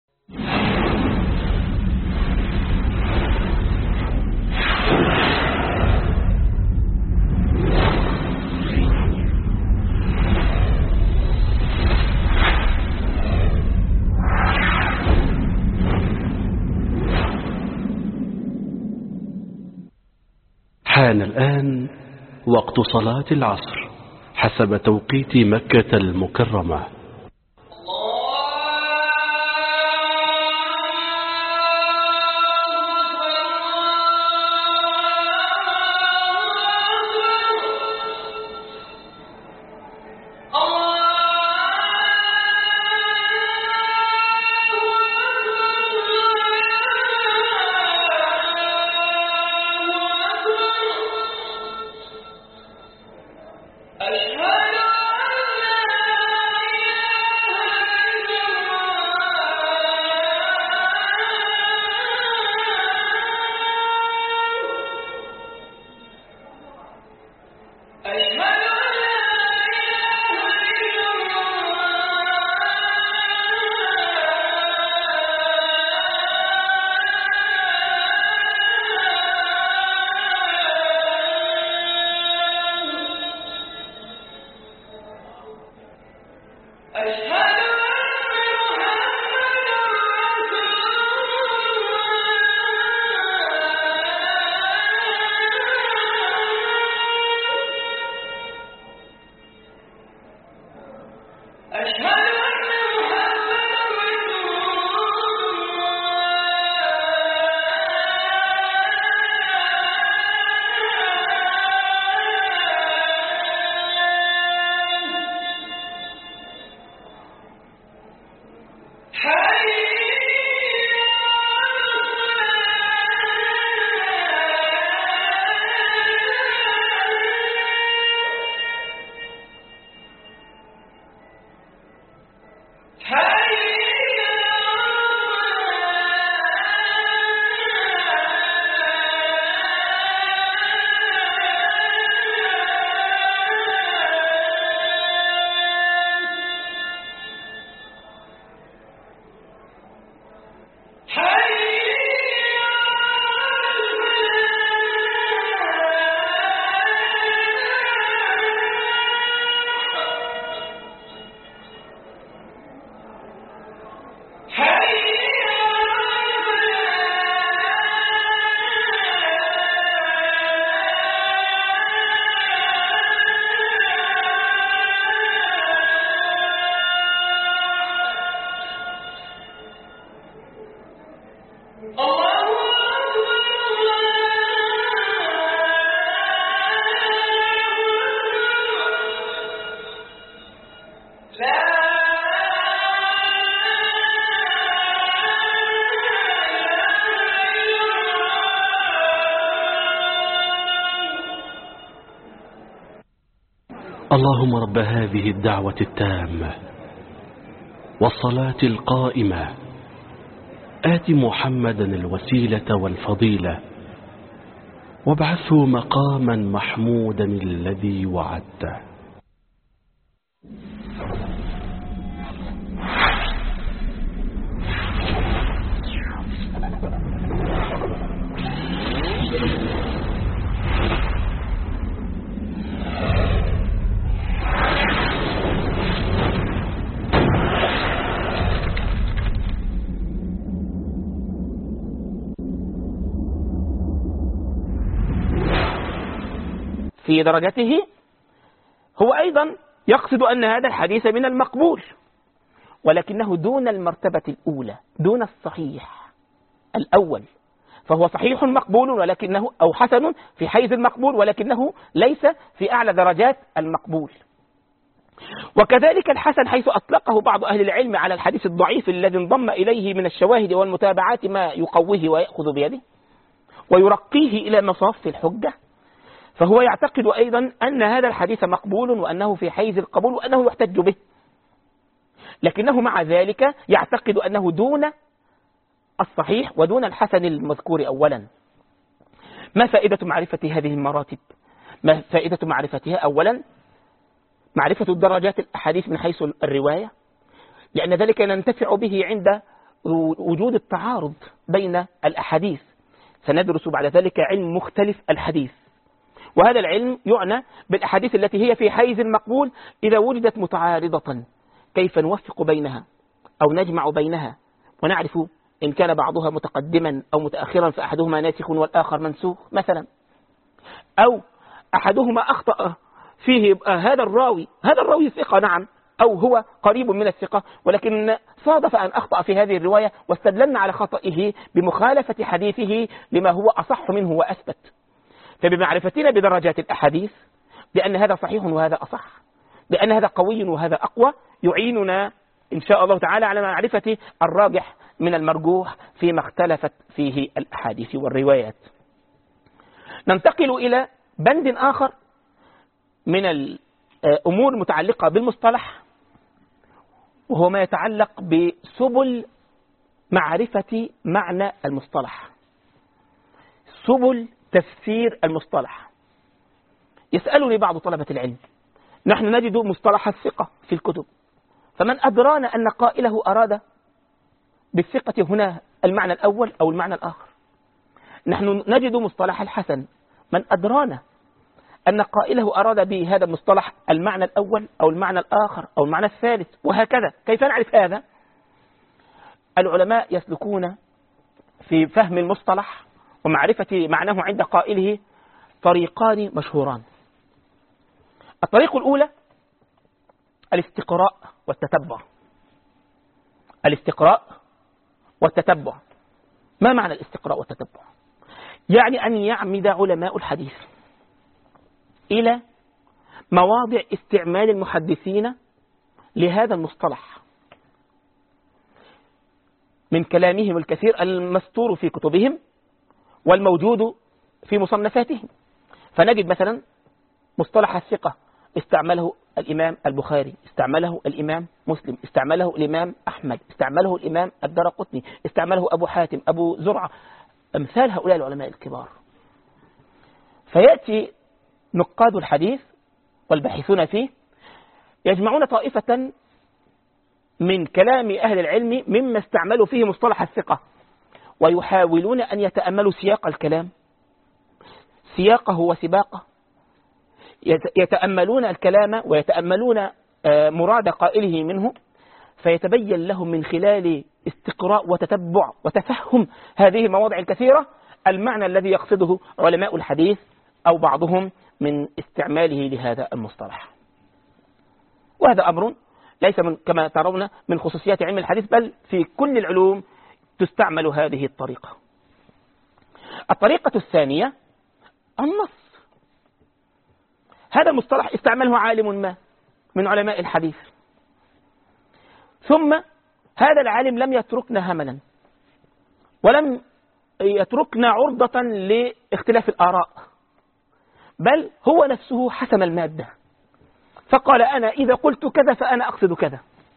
حان الآن وقت صلاة العصر حسب توقيت مكة المكرمة. اللهم رب هذه الدعوة التامة والصلاة القائمة آت محمدا الوسيلة والفضيلة وابعثه مقاما محمودا الذي وعدته. في درجته هو أيضا يقصد أن هذا الحديث من المقبول، ولكنه دون المرتبة الأولى، دون الصحيح الأول، فهو صحيح مقبول ولكنه أو حسن في حيز المقبول ولكنه ليس في أعلى درجات المقبول. وكذلك الحسن حيث أطلقه بعض أهل العلم على الحديث الضعيف الذي انضم إليه من الشواهد والمتابعات ما يقويه ويأخذ بيده ويرقيه إلى مصاف الحجة، فهو يعتقد أيضا أن هذا الحديث مقبول وأنه في حيز القبول وأنه يحتج به، لكنه مع ذلك يعتقد أنه دون الصحيح ودون الحسن المذكور أولا. ما فائدة معرفة هذه المراتب؟ ما فائدة معرفتها؟ أولا معرفة درجات الأحاديث من حيث الرواية، لأن ذلك ننتفع به عند وجود التعارض بين الأحاديث، سندرس بعد ذلك علم مختلف الحديث، وهذا العلم يعنى بالأحاديث التي هي في حيز المقبول إذا وجدت متعارضة كيف نوفق بينها أو نجمع بينها ونعرف إن كان بعضها متقدما أو متأخرا فأحدهما ناسخ والآخر منسوخ مثلا، أو أحدهما أخطأ فيه هذا الراوي ثقة نعم، أو هو قريب من الثقة ولكن صادف أن أخطأ في هذه الرواية واستدللنا على خطئه بمخالفة حديثه لما هو أصح منه وأثبت. فبمعرفتنا بدرجات الأحاديث بأن هذا صحيح وهذا أصح، بأن هذا قوي وهذا أقوى، يعيننا إن شاء الله تعالى على معرفة الراجح من المرجوح فيما اختلفت فيه الأحاديث والروايات. ننتقل إلى بند آخر من الأمور المتعلقة بالمصطلح، وهو ما يتعلق بسبل معرفة معنى المصطلح، سبل تفسير المصطلح. يسألني بعض طلبة العلم: نحن نجد مصطلح الثقة في الكتب، فمن أدرانا أن قائله أراد بالثقة هنا المعنى الأول أو المعنى الآخر؟ نحن نجد مصطلح الحسن، من أدرانا أن قائله أراد به هذا المصطلح المعنى الأول أو المعنى الآخر أو المعنى الثالث وهكذا. كيف نعرف هذا؟ العلماء يسلكون في فهم المصطلح ومعرفة معناه عند قائله طريقان مشهوران. الطريق الأولى الاستقراء والتتبع. الاستقراء والتتبع. ما معنى الاستقراء والتتبع؟ يعني أن يعمد علماء الحديث إلى مواضع استعمال المحدثين لهذا المصطلح من كلامهم الكثير المستور في كتبهم والموجود في مصنفاتهم. فنجد مثلا مصطلح الثقة استعمله الإمام البخاري، استعمله الإمام مسلم، استعمله الإمام أحمد، استعمله الإمام الدرقطني، استعمله أبو حاتم، أبو زرعة، أمثال هؤلاء العلماء الكبار. فيأتي نقاد الحديث والباحثون فيه يجمعون طائفة من كلام أهل العلم مما استعملوا فيه مصطلح الثقة، ويحاولون أن يتأملوا سياق الكلام، سياقه وسباقه، يتأملون الكلام ويتأملون مراد قائله منه، فيتبين لهم من خلال استقراء وتتبع وتفهم هذه المواضع الكثيرة المعنى الذي يقصده علماء الحديث أو بعضهم من استعماله لهذا المصطلح. وهذا أمر ليس كما ترون من خصوصيات علم الحديث، بل في كل العلوم تستعمل هذه الطريقة. الطريقة الثانية النص. هذا المصطلح استعمله عالم ما من علماء الحديث، ثم هذا العالم لم يتركنا هملا ولم يتركنا عرضة لاختلاف الآراء، بل هو نفسه حسم المادة فقال أنا إذا قلت كذا فأنا أقصد كذا،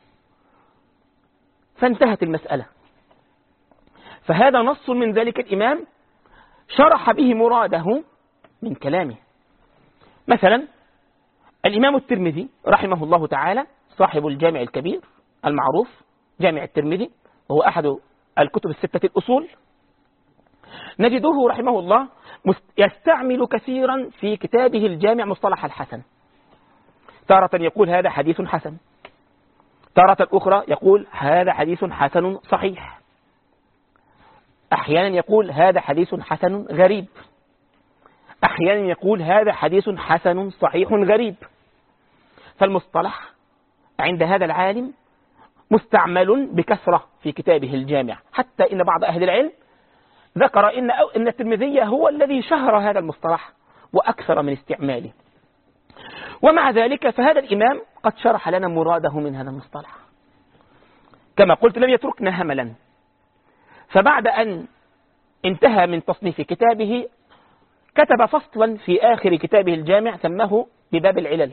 فانتهت المسألة. فهذا نص من ذلك الإمام شرح به مراده من كلامه. مثلا الإمام الترمذي رحمه الله تعالى صاحب الجامع الكبير المعروف جامع الترمذي، وهو أحد الكتب الستة الأصول، نجده رحمه الله يستعمل كثيرا في كتابه الجامع مصطلح الحسن. تارة يقول هذا حديث حسن، تارة أخرى يقول هذا حديث حسن صحيح، أحيانا يقول هذا حديث حسن غريب، أحيانا يقول هذا حديث حسن صحيح غريب. فالمصطلح عند هذا العالم مستعمل بكثرة في كتابه الجامع، حتى إن بعض أهل العلم ذكر إن الترمذي هو الذي شهر هذا المصطلح وأكثر من استعماله. ومع ذلك فهذا الإمام قد شرح لنا مراده من هذا المصطلح، كما قلت لم يتركنا هملا. فبعد أن انتهى من تصنيف كتابه كتب فصلا في آخر كتابه الجامع سماه بباب العلل.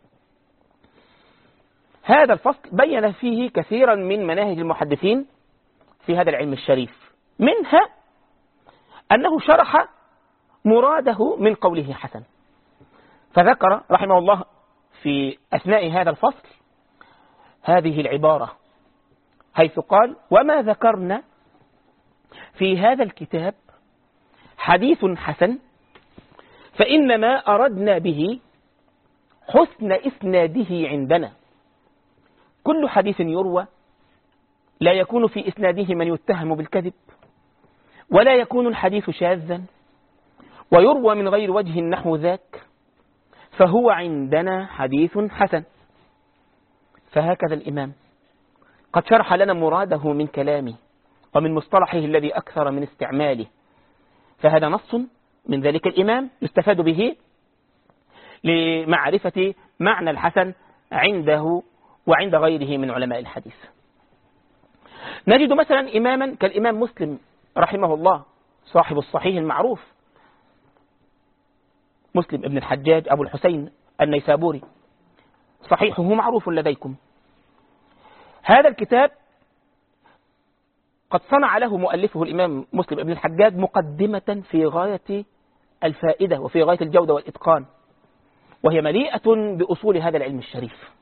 هذا الفصل بين فيه كثيرا من مناهج المحدثين في هذا العلم الشريف، منها أنه شرح مراده من قوله حسن. فذكر رحمه الله في أثناء هذا الفصل هذه العبارة، حيث قال: وما ذكرنا في هذا الكتاب حديث حسن فإنما أردنا به حسن إسناده عندنا. كل حديث يروى لا يكون في إسناده من يتهم بالكذب، ولا يكون الحديث شاذا، ويروى من غير وجه نحو ذاك، فهو عندنا حديث حسن. فهكذا الإمام قد شرح لنا مراده من كلامه ومن مصطلحه الذي أكثر من استعماله. فهذا نص من ذلك الإمام يستفاد به لمعرفة معنى الحسن عنده وعند غيره من علماء الحديث. نجد مثلا إماما كالإمام مسلم رحمه الله صاحب الصحيح المعروف، مسلم ابن الحجاج أبو الحسين النيسابوري، صحيحه معروف لديكم. هذا الكتاب قد صنع له مؤلفه الإمام مسلم ابن الحجاج مقدمة في غاية الفائدة وفي غاية الجودة والإتقان، وهي مليئة بأصول هذا العلم الشريف.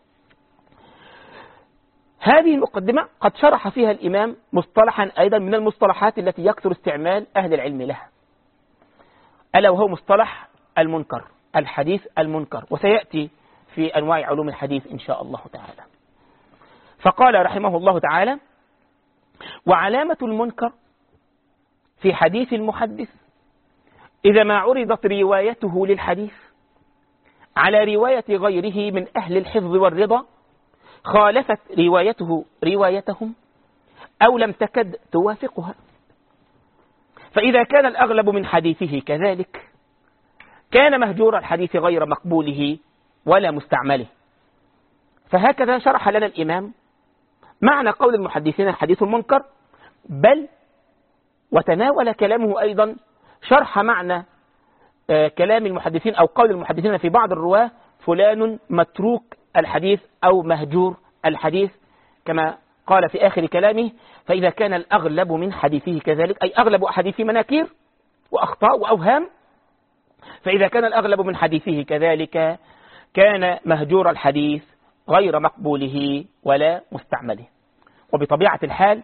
هذه المقدمة قد شرح فيها الإمام مصطلحا أيضا من المصطلحات التي يكثر استعمال أهل العلم لها، ألا وهو مصطلح المنكر الحديث المنكر، وسيأتي في أنواع علوم الحديث إن شاء الله تعالى. فقال رحمه الله تعالى: وعلامة المنكر في حديث المحدث إذا ما عرضت روايته للحديث على رواية غيره من أهل الحفظ والرضا خالفت روايته روايتهم أو لم تكد توافقها. فإذا كان الأغلب من حديثه كذلك كان مهجور الحديث غير مقبوله ولا مستعمله. فهكذا شرح لنا الإمام معنى قول المحدثين الحديث المنكر، بل وتناول كلامه أيضا شرح معنى كلام المحدثين أو قول المحدثين في بعض الرواة: فلان متروك الحديث أو مهجور الحديث، كما قال في آخر كلامه: فإذا كان الأغلب من حديثه كذلك، أي أغلب أحاديثه مناكير وأخطاء وأوهام، فإذا كان الأغلب من حديثه كذلك كان مهجور الحديث غير مقبوله ولا مستعمله. وبطبيعة الحال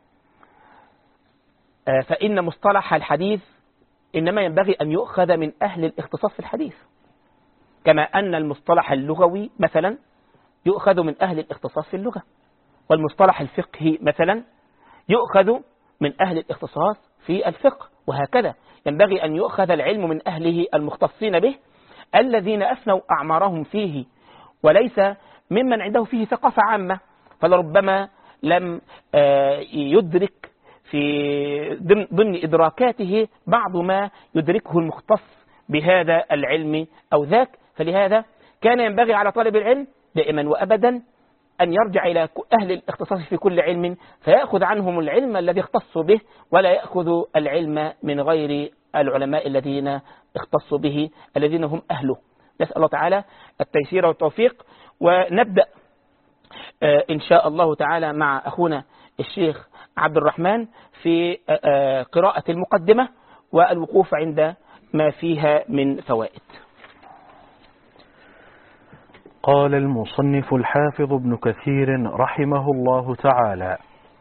فإن مصطلح الحديث إنما ينبغي أن يؤخذ من أهل الاختصاص في الحديث، كما أن المصطلح اللغوي مثلا يؤخذ من أهل الاختصاص في اللغة، والمصطلح الفقهي مثلا يؤخذ من أهل الاختصاص في الفقه، وهكذا ينبغي أن يؤخذ العلم من أهله المختصين به الذين أفنوا أعمارهم فيه، وليس ممن عنده فيه ثقافة عامة فلربما لم يدرك في ضمن إدراكاته بعض ما يدركه المختص بهذا العلم أو ذاك. فلهذا كان ينبغي على طالب العلم دائما وأبدا أن يرجع إلى أهل الاختصاص في كل علم فيأخذ عنهم العلم الذي اختصوا به، ولا يأخذ العلم من غير العلماء الذين اختصوا به الذين هم أهله. نسأل الله تعالى التيسير والتوفيق، ونبدأ إن شاء الله تعالى مع أخونا الشيخ عبد الرحمن في قراءة المقدمة والوقوف عند ما فيها من فوائد. قال المصنف الحافظ ابن كثير رحمه الله تعالى: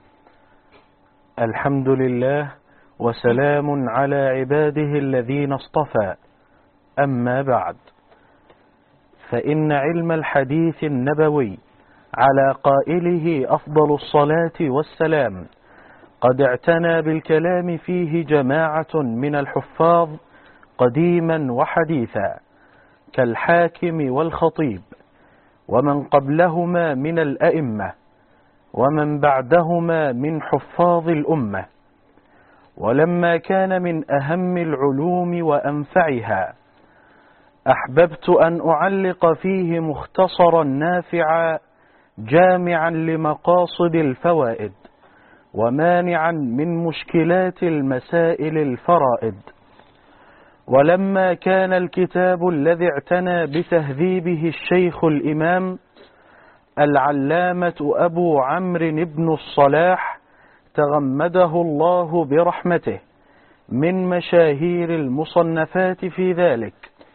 الحمد لله وسلام على عباده الذين اصطفى، أما بعد، فإن علم الحديث النبوي على قائله أفضل الصلاة والسلام قد اعتنى بالكلام فيه جماعة من الحفاظ قديما وحديثا كالحاكم والخطيب ومن قبلهما من الأئمة ومن بعدهما من حفاظ الأمة. ولما كان من أهم العلوم وأنفعها أحببت أن أعلق فيه مختصرا نافعا جامعا لمقاصد الفوائد ومانعا من مشكلات المسائل الفرائد. ولما كان الكتاب الذي اعتنى بتهذيبه الشيخ الإمام العلامة أبو عمرو بن الصلاح تغمده الله برحمته من مشاهير المصنفات في ذلك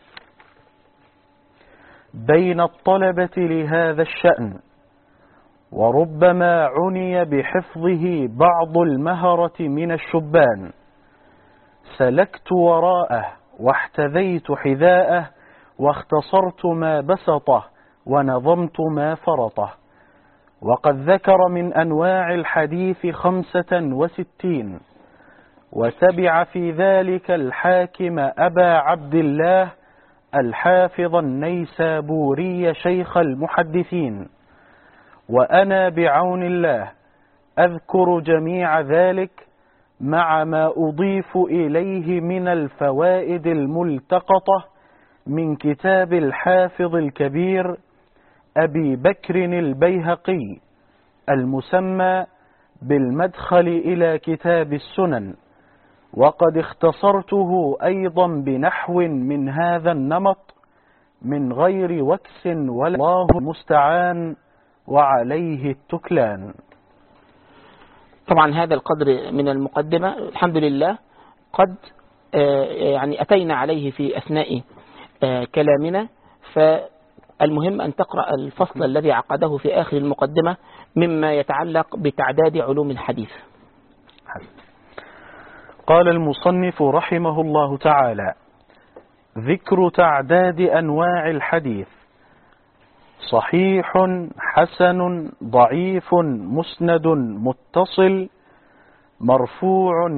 بين الطلبة لهذا الشأن، وربما عني بحفظه بعض المهرة من الشبان، سلكت وراءه واحتذيت حذاءه واختصرت ما بسطه ونظمت ما فرطه. وقد ذكر من أنواع الحديث 65، وتبع في ذلك الحاكم أبا عبد الله الحافظ النيسابوري شيخ المحدثين، وأنا بعون الله أذكر جميع ذلك مع ما أضيف إليه من الفوائد الملتقطة من كتاب الحافظ الكبير أبي بكر البيهقي المسمى بالمدخل إلى كتاب السنن، وقد اختصرته أيضا بنحو من هذا النمط من غير وكس، والله المستعان وعليه التكلان. طبعا هذا القدر من المقدمة الحمد لله قد يعني أتينا عليه في أثناء كلامنا، فالمهم أن تقرأ الفصل الذي عقده في آخر المقدمة مما يتعلق بتعداد علوم الحديث. قال المصنف رحمه الله تعالى: ذكر تعداد أنواع الحديث: صحيح، حسن، ضعيف، مسند، متصل، مرفوع،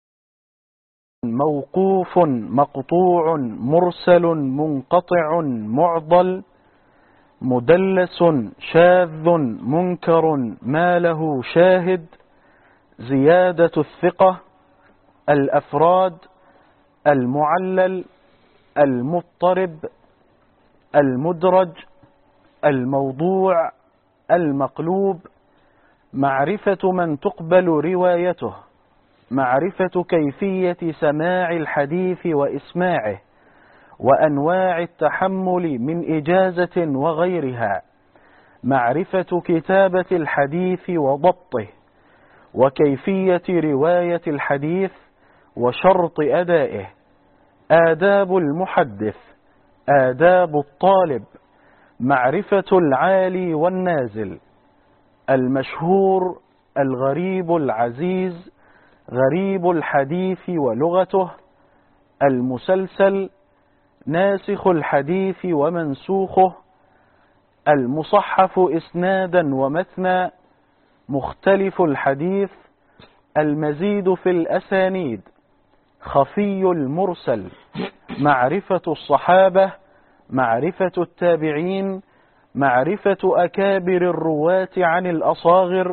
موقوف، مقطوع، مرسل، منقطع، معضل، مدلس، شاذ، منكر، ما له شاهد، زيادة الثقة، الأفراد، المعلل، المضطرب، المدرج، الموضوع، المقلوب، معرفة من تقبل روايته، معرفة كيفية سماع الحديث وإسماعه، وأنواع التحمل من إجازة وغيرها، معرفة كتابة الحديث وضبطه، وكيفية رواية الحديث وشرط أدائه، آداب المحدث، آداب الطالب، معرفة العالي والنازل، المشهور، الغريب العزيز، غريب الحديث ولغته، المسلسل، ناسخ الحديث ومنسوخه، المصحف إسنادا ومتنا، مختلف الحديث، المزيد في الأسانيد، خفي المرسل، معرفة الصحابة، معرفة التابعين، معرفة أكابر الرواة عن الأصاغر،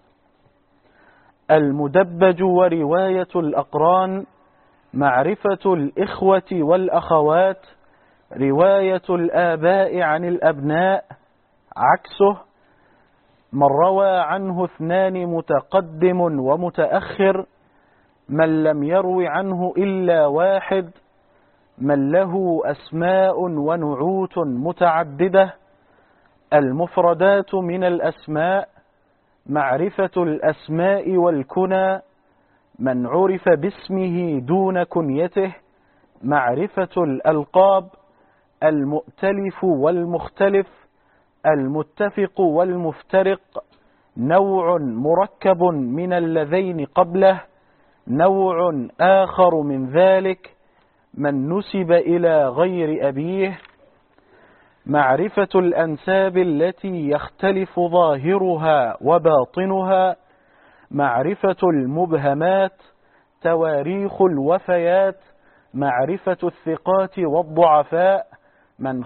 المدبج ورواية الأقران، معرفة الإخوة والأخوات، رواية الآباء عن الأبناء، عكسه، من روى عنه اثنان متقدم ومتأخر، من لم يروي عنه إلا واحد، من له أسماء ونعوت متعددة، المفردات من الأسماء، معرفة الأسماء والكنى، من عرف باسمه دون كنيته، معرفة الألقاب، المؤتلف والمختلف، المتفق والمفترق، نوع مركب من اللذين قبله، نوع آخر من ذلك، من نسب إلى غير أبيه، معرفة الأنساب التي يختلف ظاهرها وباطنها، معرفة المبهمات، تواريخ الوفيات، معرفة الثقات والضعفاء، من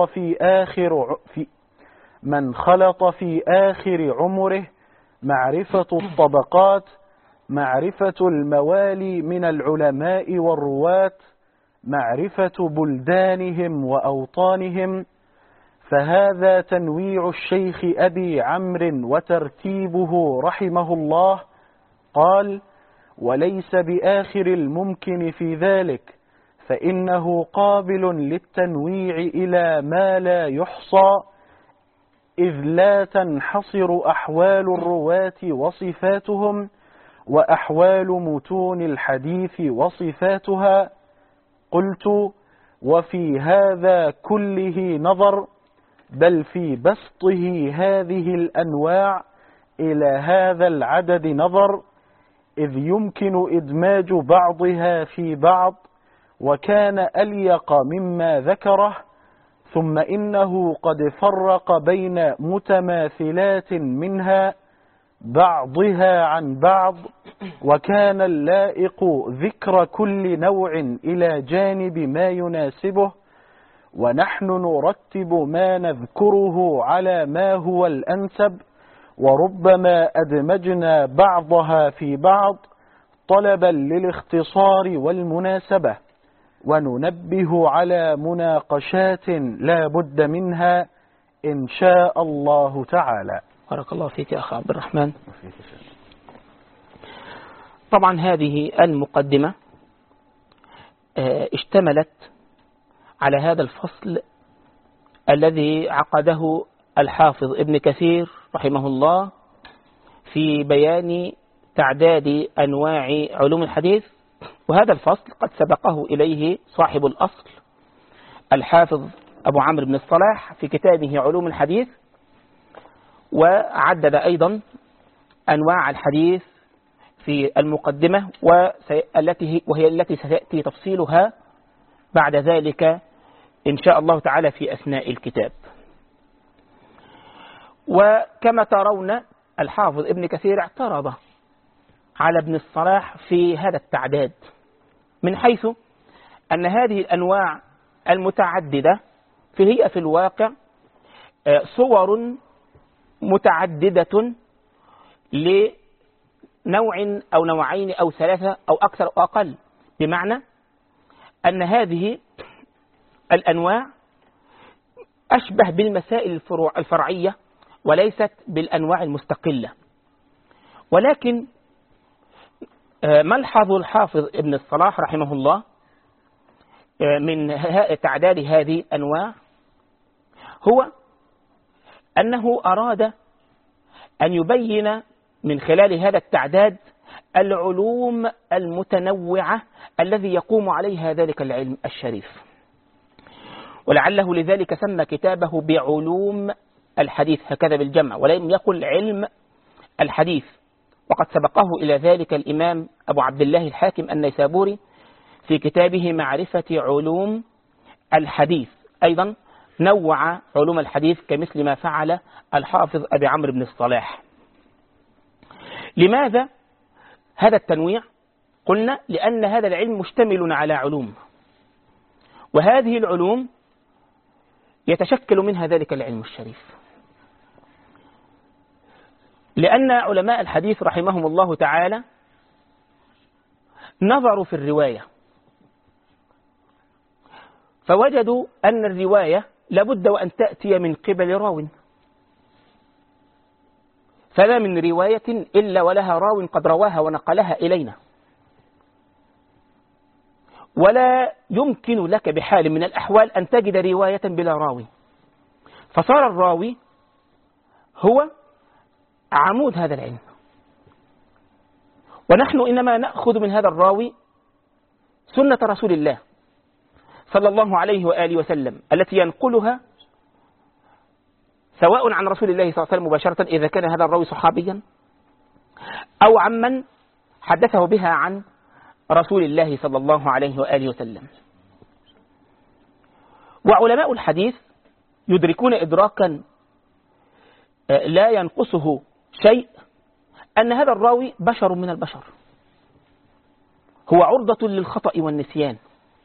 خلط في آخر عمره، معرفة الطبقات، معرفة الموالي من العلماء والرواة، معرفة بلدانهم وأوطانهم. فهذا تنويع الشيخ أبي عمرو وترتيبه رحمه الله. قال: وليس بآخر الممكن في ذلك، فإنه قابل للتنويع إلى ما لا يحصى، إذ لا تنحصر أحوال الرواة وصفاتهم وأحوال متون الحديث وصفاتها. قلت: وفي هذا كله نظر، بل في بسطه هذه الأنواع إلى هذا العدد نظر، إذ يمكن إدماج بعضها في بعض، وكان أليق مما ذكره. ثم إنه قد فرق بين متماثلات منها بعضها عن بعض، وكان اللائق ذكر كل نوع إلى جانب ما يناسبه، ونحن نرتب ما نذكره على ما هو الأنسب، وربما أدمجنا بعضها في بعض طلبا للاختصار والمناسبة، وننبه على مناقشات لا بد منها إن شاء الله تعالى. بارك الله فيك يا أخ عبد الرحمن. طبعا هذه المقدمة اشتملت على هذا الفصل الذي عقده الحافظ ابن كثير رحمه الله في بيان تعداد أنواع علوم الحديث. وهذا الفصل قد سبقه إليه صاحب الأصل الحافظ أبو عمرو بن الصلاح في كتابه علوم الحديث، وعدد أيضا أنواع الحديث في المقدمة وهي التي سيأتي تفصيلها بعد ذلك إن شاء الله تعالى في أثناء الكتاب. وكما ترون الحافظ ابن كثير اعترض على ابن الصلاح في هذا التعداد، من حيث أن هذه الأنواع المتعددة هي في الواقع صور متعددة لنوع أو نوعين أو ثلاثة أو أكثر أو أقل، بمعنى أن هذه الأنواع أشبه بالمسائل الفرعية وليست بالأنواع المستقلة. ولكن ملحظ الحافظ ابن الصلاح رحمه الله من تعداد هذه الأنواع هو أنه أراد أن يبين من خلال هذا التعداد العلوم المتنوعة الذي يقوم عليها ذلك العلم الشريف، ولعله لذلك سمى كتابه بعلوم الحديث هكذا بالجمع، ولم يقل علم الحديث. وقد سبقه إلى ذلك الإمام أبو عبد الله الحاكم النيسابوري في كتابه معرفة علوم الحديث، أيضا نوع علوم الحديث كمثل ما فعل الحافظ أبي عمرو بن الصلاح. لماذا هذا التنويع؟ قلنا لأن هذا العلم مشتمل على علوم، وهذه العلوم يتشكل منها ذلك العلم الشريف. لأن علماء الحديث رحمهم الله تعالى نظروا في الرواية فوجدوا أن الرواية لابد وأن تأتي من قبل راو، فلا من رواية إلا ولها راو قد رواها ونقلها إلينا، ولا يمكن لك بحال من الأحوال أن تجد رواية بلا راوي، فصار الراوي هو عمود هذا العلم، ونحن إنما نأخذ من هذا الراوي سنة رسول الله صلى الله عليه وآله وسلم التي ينقلها سواء عن رسول الله صلى الله عليه وسلم مباشرة إذا كان هذا الراوي صحابيا أو عمن حدثه بها عن رسول الله صلى الله عليه وآله وسلم. وعلماء الحديث يدركون إدراكا لا ينقصه شيء أن هذا الراوي بشر من البشر، هو عرضة للخطأ والنسيان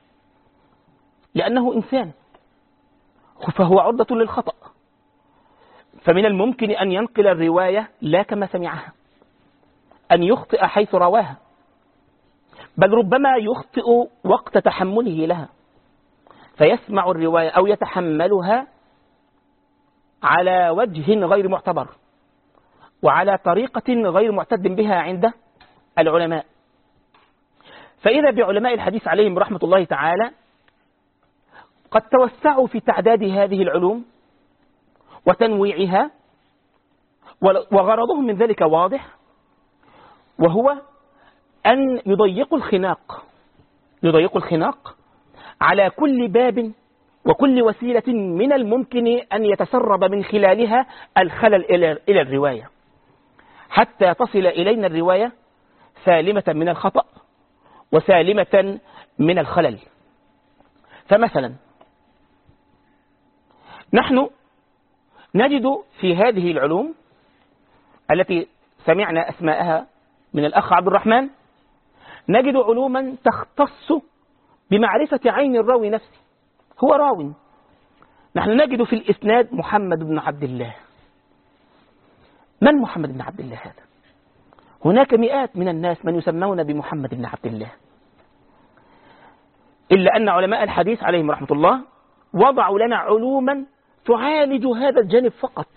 لأنه إنسان، فهو عرضة للخطأ، فمن الممكن أن ينقل الرواية لا كما سمعها، أن يخطئ حيث رواها، بل ربما يخطئ وقت تحمله لها، فيسمع الرواية أو يتحملها على وجه غير معتبر وعلى طريقة غير معتد بها عند العلماء. فإذا بعلماء الحديث عليهم رحمة الله تعالى قد توسعوا في تعداد هذه العلوم وتنويعها، وغرضهم من ذلك واضح، وهو أن يضيقوا الخناق على كل باب وكل وسيلة من الممكن أن يتسرب من خلالها الخلل إلى الرواية، حتى تصل إلينا الرواية سالمة من الخطأ وسالمة من الخلل. فمثلا نحن نجد في هذه العلوم التي سمعنا أسماءها من الأخ عبد الرحمن، نجد علوما تختص بمعرفة عين الراوي نفسه، هو راوي. نحن نجد في الإسناد محمد بن عبد الله. من محمد بن عبد الله هذا؟ هناك مئات من الناس من يسمون بمحمد بن عبد الله، إلا أن علماء الحديث عليهم رحمة الله وضعوا لنا علوما تعالج هذا الجانب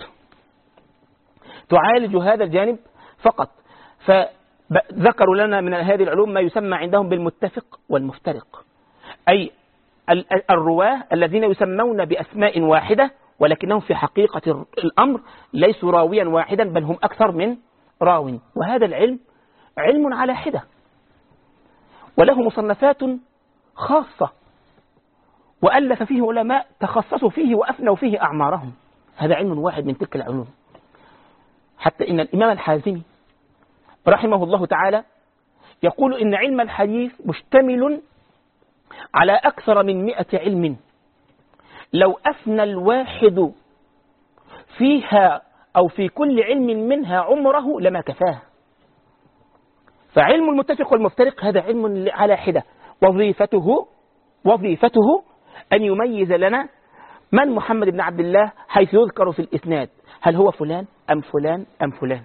فقط، فذكروا لنا من هذه العلوم ما يسمى عندهم بالمتفق والمفترق، أي الرواه الذين يسمون بأسماء واحدة ولكنهم في حقيقة الأمر ليسوا راويا واحدا بل هم أكثر من راو، وهذا العلم علم على حدة وله مصنفات خاصة وألف فيه علماء تخصصوا فيه وأفنوا فيه أعمارهم، هذا علم واحد من تلك العلوم. حتى إن الإمام الحازمي رحمه الله تعالى يقول إن علم الحديث مشتمل على أكثر من 100 علم، لو أفنى الواحد فيها أو في كل علم منها عمره لما كفاه. فعلم المتفق والمفترق هذا علم على حدة، وظيفته أن يميز لنا من محمد بن عبد الله حيث يذكر في الإسناد، هل هو فلان أم فلان أم فلان.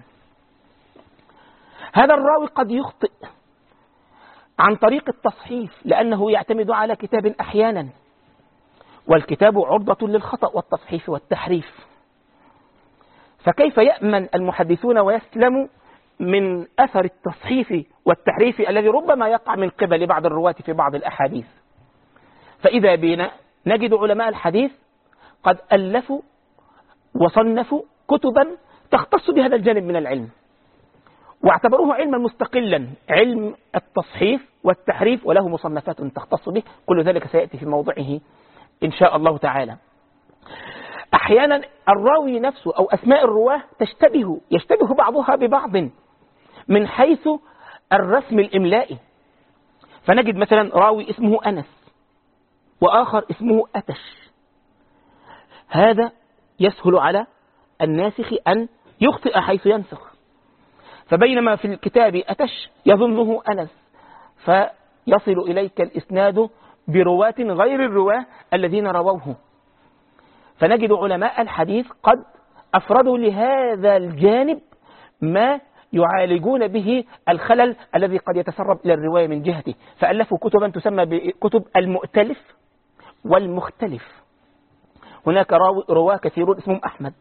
هذا الراوي قد يخطئ عن طريق التصحيف لأنه يعتمد على كتاب أحيانا، والكتاب عرضة للخطأ والتصحيف والتحريف، فكيف يأمن المحدثون ويسلم من أثر التصحيف والتحريف الذي ربما يقع من قبل بعض الرواة في بعض الأحاديث؟ فإذا بنا نجد علماء الحديث قد ألفوا وصنفوا كتبا تختص بهذا الجانب من العلم، واعتبروه علما مستقلا، علم التصحيف والتحريف، وله مصنفات تختص به، كل ذلك سيأتي في موضعه إن شاء الله تعالى. أحيانا الراوي نفسه أو أسماء الرواه يشتبه بعضها ببعض من حيث الرسم الإملائي، فنجد مثلا راوي اسمه أنس وآخر اسمه أتش، هذا يسهل على الناسخ أن يخطئ حيث ينسخ، فبينما في الكتاب أتش يظنه أنس، فيصل إليك الإسناد برواة غير الرواة الذين رووه. فنجد علماء الحديث قد أفردوا لهذا الجانب ما يعالجون به الخلل الذي قد يتسرب إلى الرواية من جهته، فألفوا كتبا تسمى بكتب المؤتلف والمختلف. هناك رواه كثيرون اسمهم أحمد،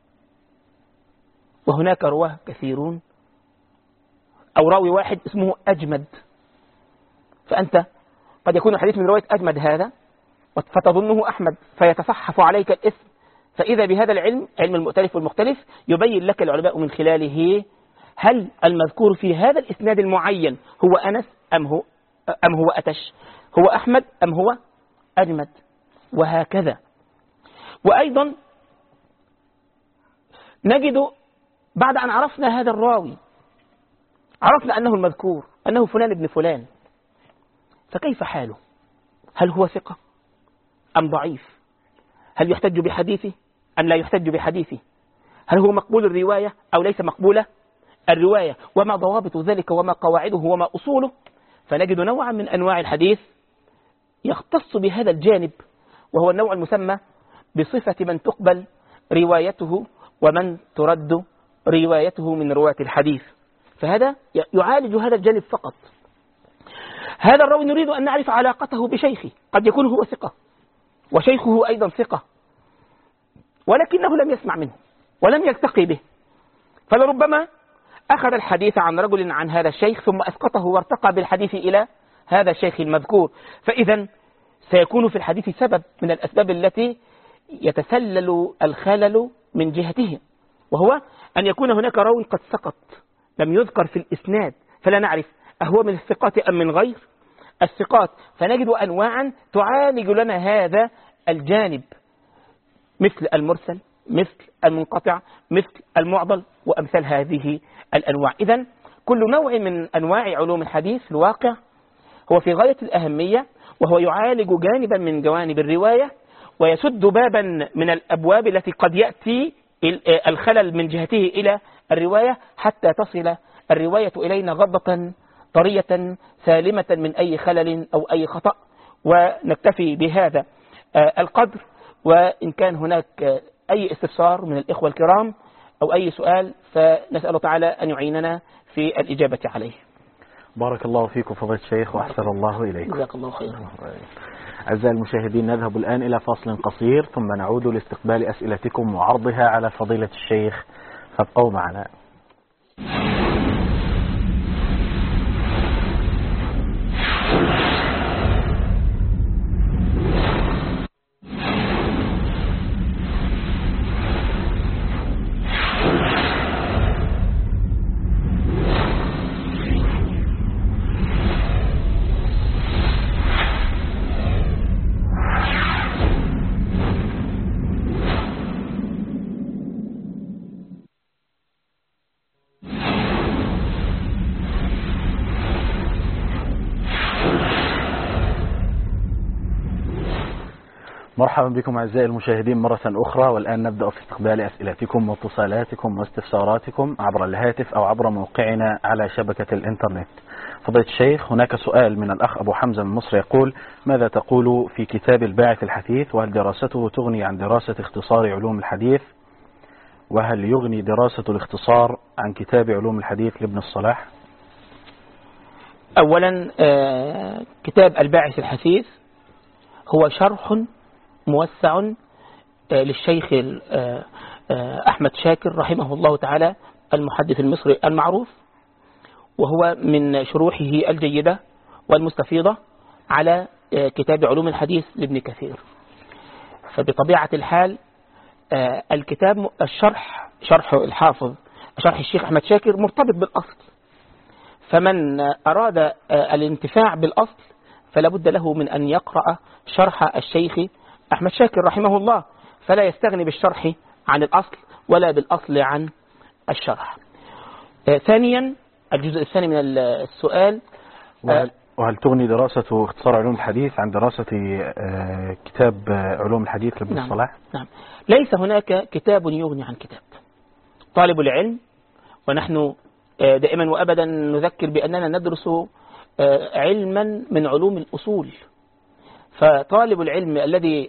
وهناك رواه كثيرون أو راوي واحد اسمه أجمد، فأنت قد يكون الحديث من رواية أجمد هذا فتظنه أحمد فيتصحف عليك الاسم، فإذا بهذا العلم، علم المؤتلف والمختلف، يبين لك العلماء من خلاله هل المذكور في هذا الإسناد المعين هو أنس أم هو أتش، هو أحمد أم هو أجمد، وهكذا. وأيضا نجد بعد أن عرفنا هذا الراوي، عرفنا أنه المذكور أنه فلان ابن فلان، فكيف حاله؟ هل هو ثقة أم ضعيف؟ هل يحتج بحديثه أم لا يحتج بحديثه؟ هل هو مقبول الرواية أو ليس مقبول الرواية؟ وما ضوابط ذلك وما قواعده وما أصوله؟ فنجد نوعا من أنواع الحديث يختص بهذا الجانب، وهو النوع المسمى بصفة من تقبل روايته ومن ترد روايته من رواة الحديث، فهذا يعالج هذا الجانب فقط. هذا الراوي نريد أن نعرف علاقته بشيخه، قد يكون هو ثقة وشيخه أيضا ثقة، ولكنه لم يسمع منه ولم يلتقي به، فلربما أخذ الحديث عن رجل عن هذا الشيخ ثم أسقطه وارتقى بالحديث إلى هذا الشيخ المذكور، فإذا سيكون في الحديث سبب من الأسباب التي يتسلل الخلل من جهته، وهو أن يكون هناك راوي قد سقط لم يذكر في الإسناد، فلا نعرف أهو من الثقات أم من غير الثقات، فنجد أنواعا تعالج لنا هذا الجانب، مثل المرسل، مثل المنقطع، مثل المعضل، وأمثال هذه الأنواع. إذن كل نوع من أنواع علوم الحديث في الواقع هو في غاية الأهمية، وهو يعالج جانبا من جوانب الرواية، ويسد بابا من الأبواب التي قد يأتي الخلل من جهته إلى الرواية، حتى تصل الرواية إلينا غضة طرية سالمة من أي خلل أو أي خطأ. ونكتفي بهذا القدر، وإن كان هناك أي استفسار من الإخوة الكرام أو أي سؤال فنسأل تعالى أن يعيننا في الإجابة عليه. بارك الله فيكم فضيلة الشيخ وأحسن الله إليكم. جزاك الله خيرا. أعزائي المشاهدين، نذهب الآن إلى فاصل قصير ثم نعود لاستقبال أسئلتكم وعرضها على فضيلة الشيخ، فابقوا معنا. مرحبا بكم أعزائي المشاهدين مرة أخرى، والآن نبدأ في استقبال أسئلتكم واتصالاتكم واستفساراتكم عبر الهاتف أو عبر موقعنا على شبكة الإنترنت. فضيلة الشيخ، هناك سؤال من الأخ أبو حمزة من مصر يقول: ماذا تقول في كتاب الباعث الحثيث؟ وهل دراسته تغني عن دراسة اختصار علوم الحديث؟ وهل يغني دراسة الاختصار عن كتاب علوم الحديث لابن الصلاح؟ أولا كتاب الباعث الحثيث هو شرح موسع للشيخ أحمد شاكر رحمه الله تعالى المحدث المصري المعروف، وهو من شروحه الجيدة والمستفيضة على كتاب علوم الحديث لابن كثير. فبطبيعة الحال الكتاب شرح الحافظ شرح الشيخ أحمد شاكر مرتبط بالأصل، فمن أراد الانتفاع بالأصل فلا بد له من أن يقرأ شرح الشيخ أحمد شاكر رحمه الله، فلا يستغني بالشرح عن الأصل ولا بالأصل عن الشرح. ثانيا الجزء الثاني من السؤال: وهل تغني دراسة اختصار علوم الحديث عن دراسة كتاب علوم الحديث لابن الصلاح؟ نعم، ليس هناك كتاب يغني عن كتاب. طالب العلم، ونحن دائما وأبدا نذكر بأننا ندرس علما من علوم الأصول، فطالب العلم الذي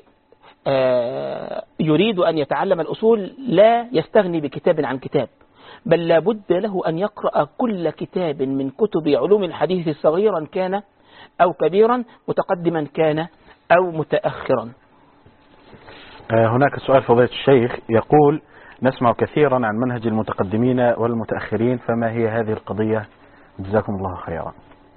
يريد أن يتعلم الأصول لا يستغني بكتاب عن كتاب، بل لا بد له أن يقرأ كل كتاب من كتب علوم الحديث صغيرا كان أو كبيرا، متقدما كان أو متأخرا. هناك سؤال فضيلة الشيخ يقول: نسمع كثيرا عن منهج المتقدمين والمتأخرين، فما هي هذه القضية؟ جزاكم الله خيرا.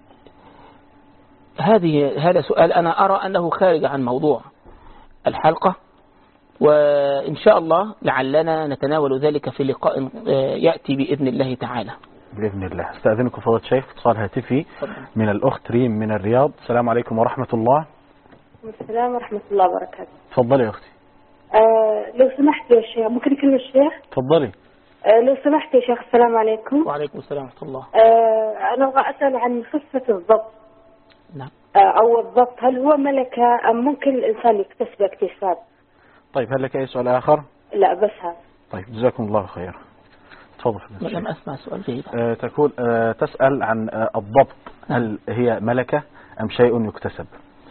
هذا سؤال أنا أرى أنه خارج عن موضوع الحلقة، وإن شاء الله لعلنا نتناول ذلك في لقاء يأتي بإذن الله تعالى. بإذن الله. استأذنكم فضيلة الشيخ اتصال هاتفي من الأخت ريم من الرياض. السلام عليكم ورحمة الله. السلام ورحمة الله وبركاته. تفضلي يا أختي. لو سمحت يا شيخ، ممكن يكلم الشيخ؟ تفضلي. لو سمحت يا شيخ. السلام عليكم. وعليكم السلام ورحمة الله. أنا أبغى أسأل عن خفة الضبط. نعم. أو الضبط، هل هو ملكة أم ممكن الإنسان يكتسب اكتساب؟ طيب، هل لك أي سؤال آخر؟ لا بس هذا. طيب، جزاكم الله خير. تفضل. لم أسمع سؤال جيد. تقول تسأل عن الضبط، هل هي ملكة أم شيء يكتسب؟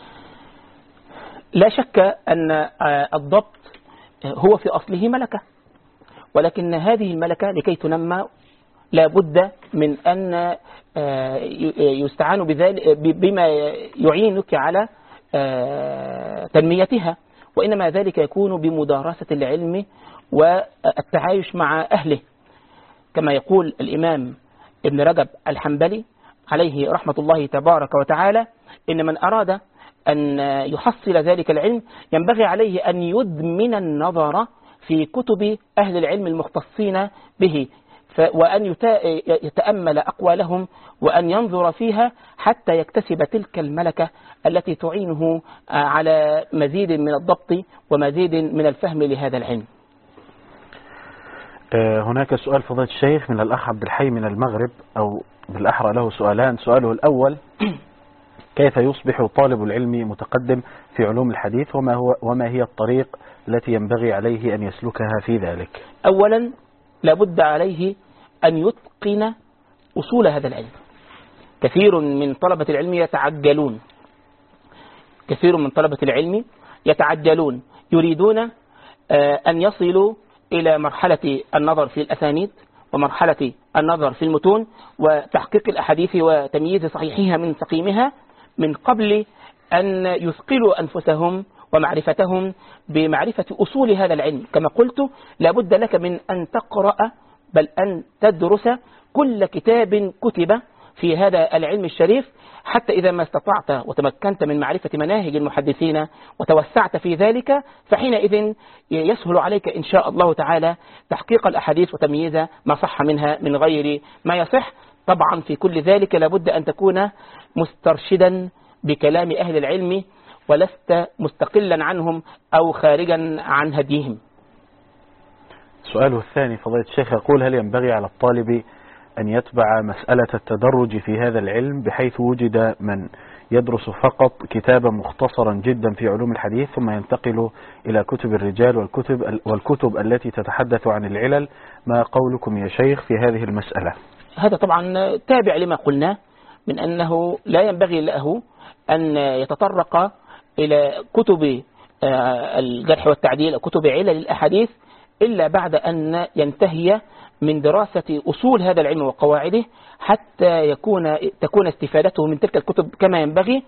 لا شك أن الضبط هو في أصله ملكة، ولكن هذه الملكة لكي تنمى لا بد من أن يستعان بما يعينك على تنميتها، وإنما ذلك يكون بمدارسة العلم والتعايش مع أهله، كما يقول الإمام ابن رجب الحنبلي عليه رحمة الله تبارك وتعالى: إن من أراد أن يحصل ذلك العلم ينبغي عليه أن يدمن النظر في كتب أهل العلم المختصين به، وأن يتأمل أقوالهم وأن ينظر فيها حتى يكتسب تلك الملكة التي تعينه على مزيد من الضبط ومزيد من الفهم لهذا العلم. هناك سؤال فضيلة الشيخ من الأخ عبد الحي من المغرب، أو بالأحرى له سؤالان. سؤاله الأول: كيف يصبح طالب العلم متقدم في علوم الحديث، وما هي الطريق التي ينبغي عليه أن يسلكها في ذلك؟ أولا لابد عليه أن يتقن أصول هذا العلم. كثير من طلبة العلم يتعجلون، يريدون أن يصلوا إلى مرحلة النظر في الأسانيد ومرحلة النظر في المتون وتحقيق الأحاديث وتمييز صحيحها من سقيمها من قبل أن يثقلوا أنفسهم ومعرفتهم بمعرفة أصول هذا العلم. كما قلت، لابد لك من أن تقرأ بل أن تدرس كل كتاب كتب في هذا العلم الشريف، حتى إذا ما استطعت وتمكنت من معرفة مناهج المحدثين وتوسعت في ذلك، فحينئذ يسهل عليك إن شاء الله تعالى تحقيق الأحاديث وتمييز ما صح منها من غير ما يصح. طبعا في كل ذلك لابد أن تكون مسترشدا بكلام أهل العلم ولست مستقلا عنهم أو خارجا عن هديهم. سؤاله الثاني فضيلة الشيخ يقول: هل ينبغي على الطالب أن يتبع مسألة التدرج في هذا العلم، بحيث وجد من يدرس فقط كتابا مختصرا جدا في علوم الحديث ثم ينتقل إلى كتب الرجال والكتب التي تتحدث عن العلل، ما قولكم يا شيخ في هذه المسألة؟ هذا طبعا تابع لما قلنا من أنه لا ينبغي له أن يتطرق إلى كتب الجرح والتعديل أو كتب علل الأحاديث إلا بعد أن ينتهي من دراسة أصول هذا العلم وقواعده حتى تكون استفادته من تلك الكتب كما ينبغي،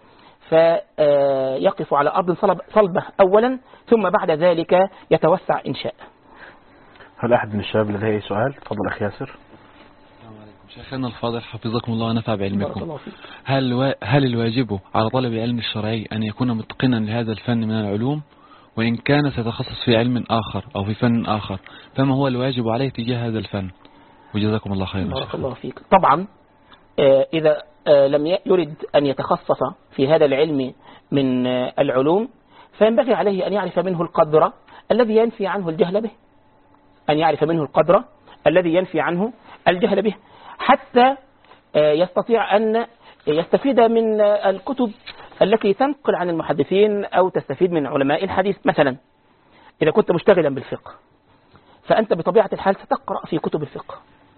فيقف على أرض صلبة أولا ثم بعد ذلك يتوسع إن شاء. هل أحد من الشباب لديه أي سؤال؟ تفضل أخي ياسر. شيخنا الفاضل حفظكم الله ونفع بعلمكم. هل الواجب على طالب العلم الشرعي أن يكون متقنا لهذا الفن من العلوم، وإن كان سيتخصص في علم آخر أو في فن آخر فما هو الواجب عليه تجاه هذا الفن؟ وجزاكم الله خيرا. بارك الله فيك. طبعا إذا لم يرد أن يتخصص في هذا العلم من العلوم فينبغي عليه أن يعرف منه القدر الذي ينفي عنه الجهل به، أن يعرف منه القدر الذي ينفي عنه الجهل به حتى يستطيع أن يستفيد من الكتب التي تنقل عن المحدثين أو تستفيد من علماء الحديث. مثلا إذا كنت مشتغلا بالفقه فأنت بطبيعة الحال ستقرأ في كتب الفقه،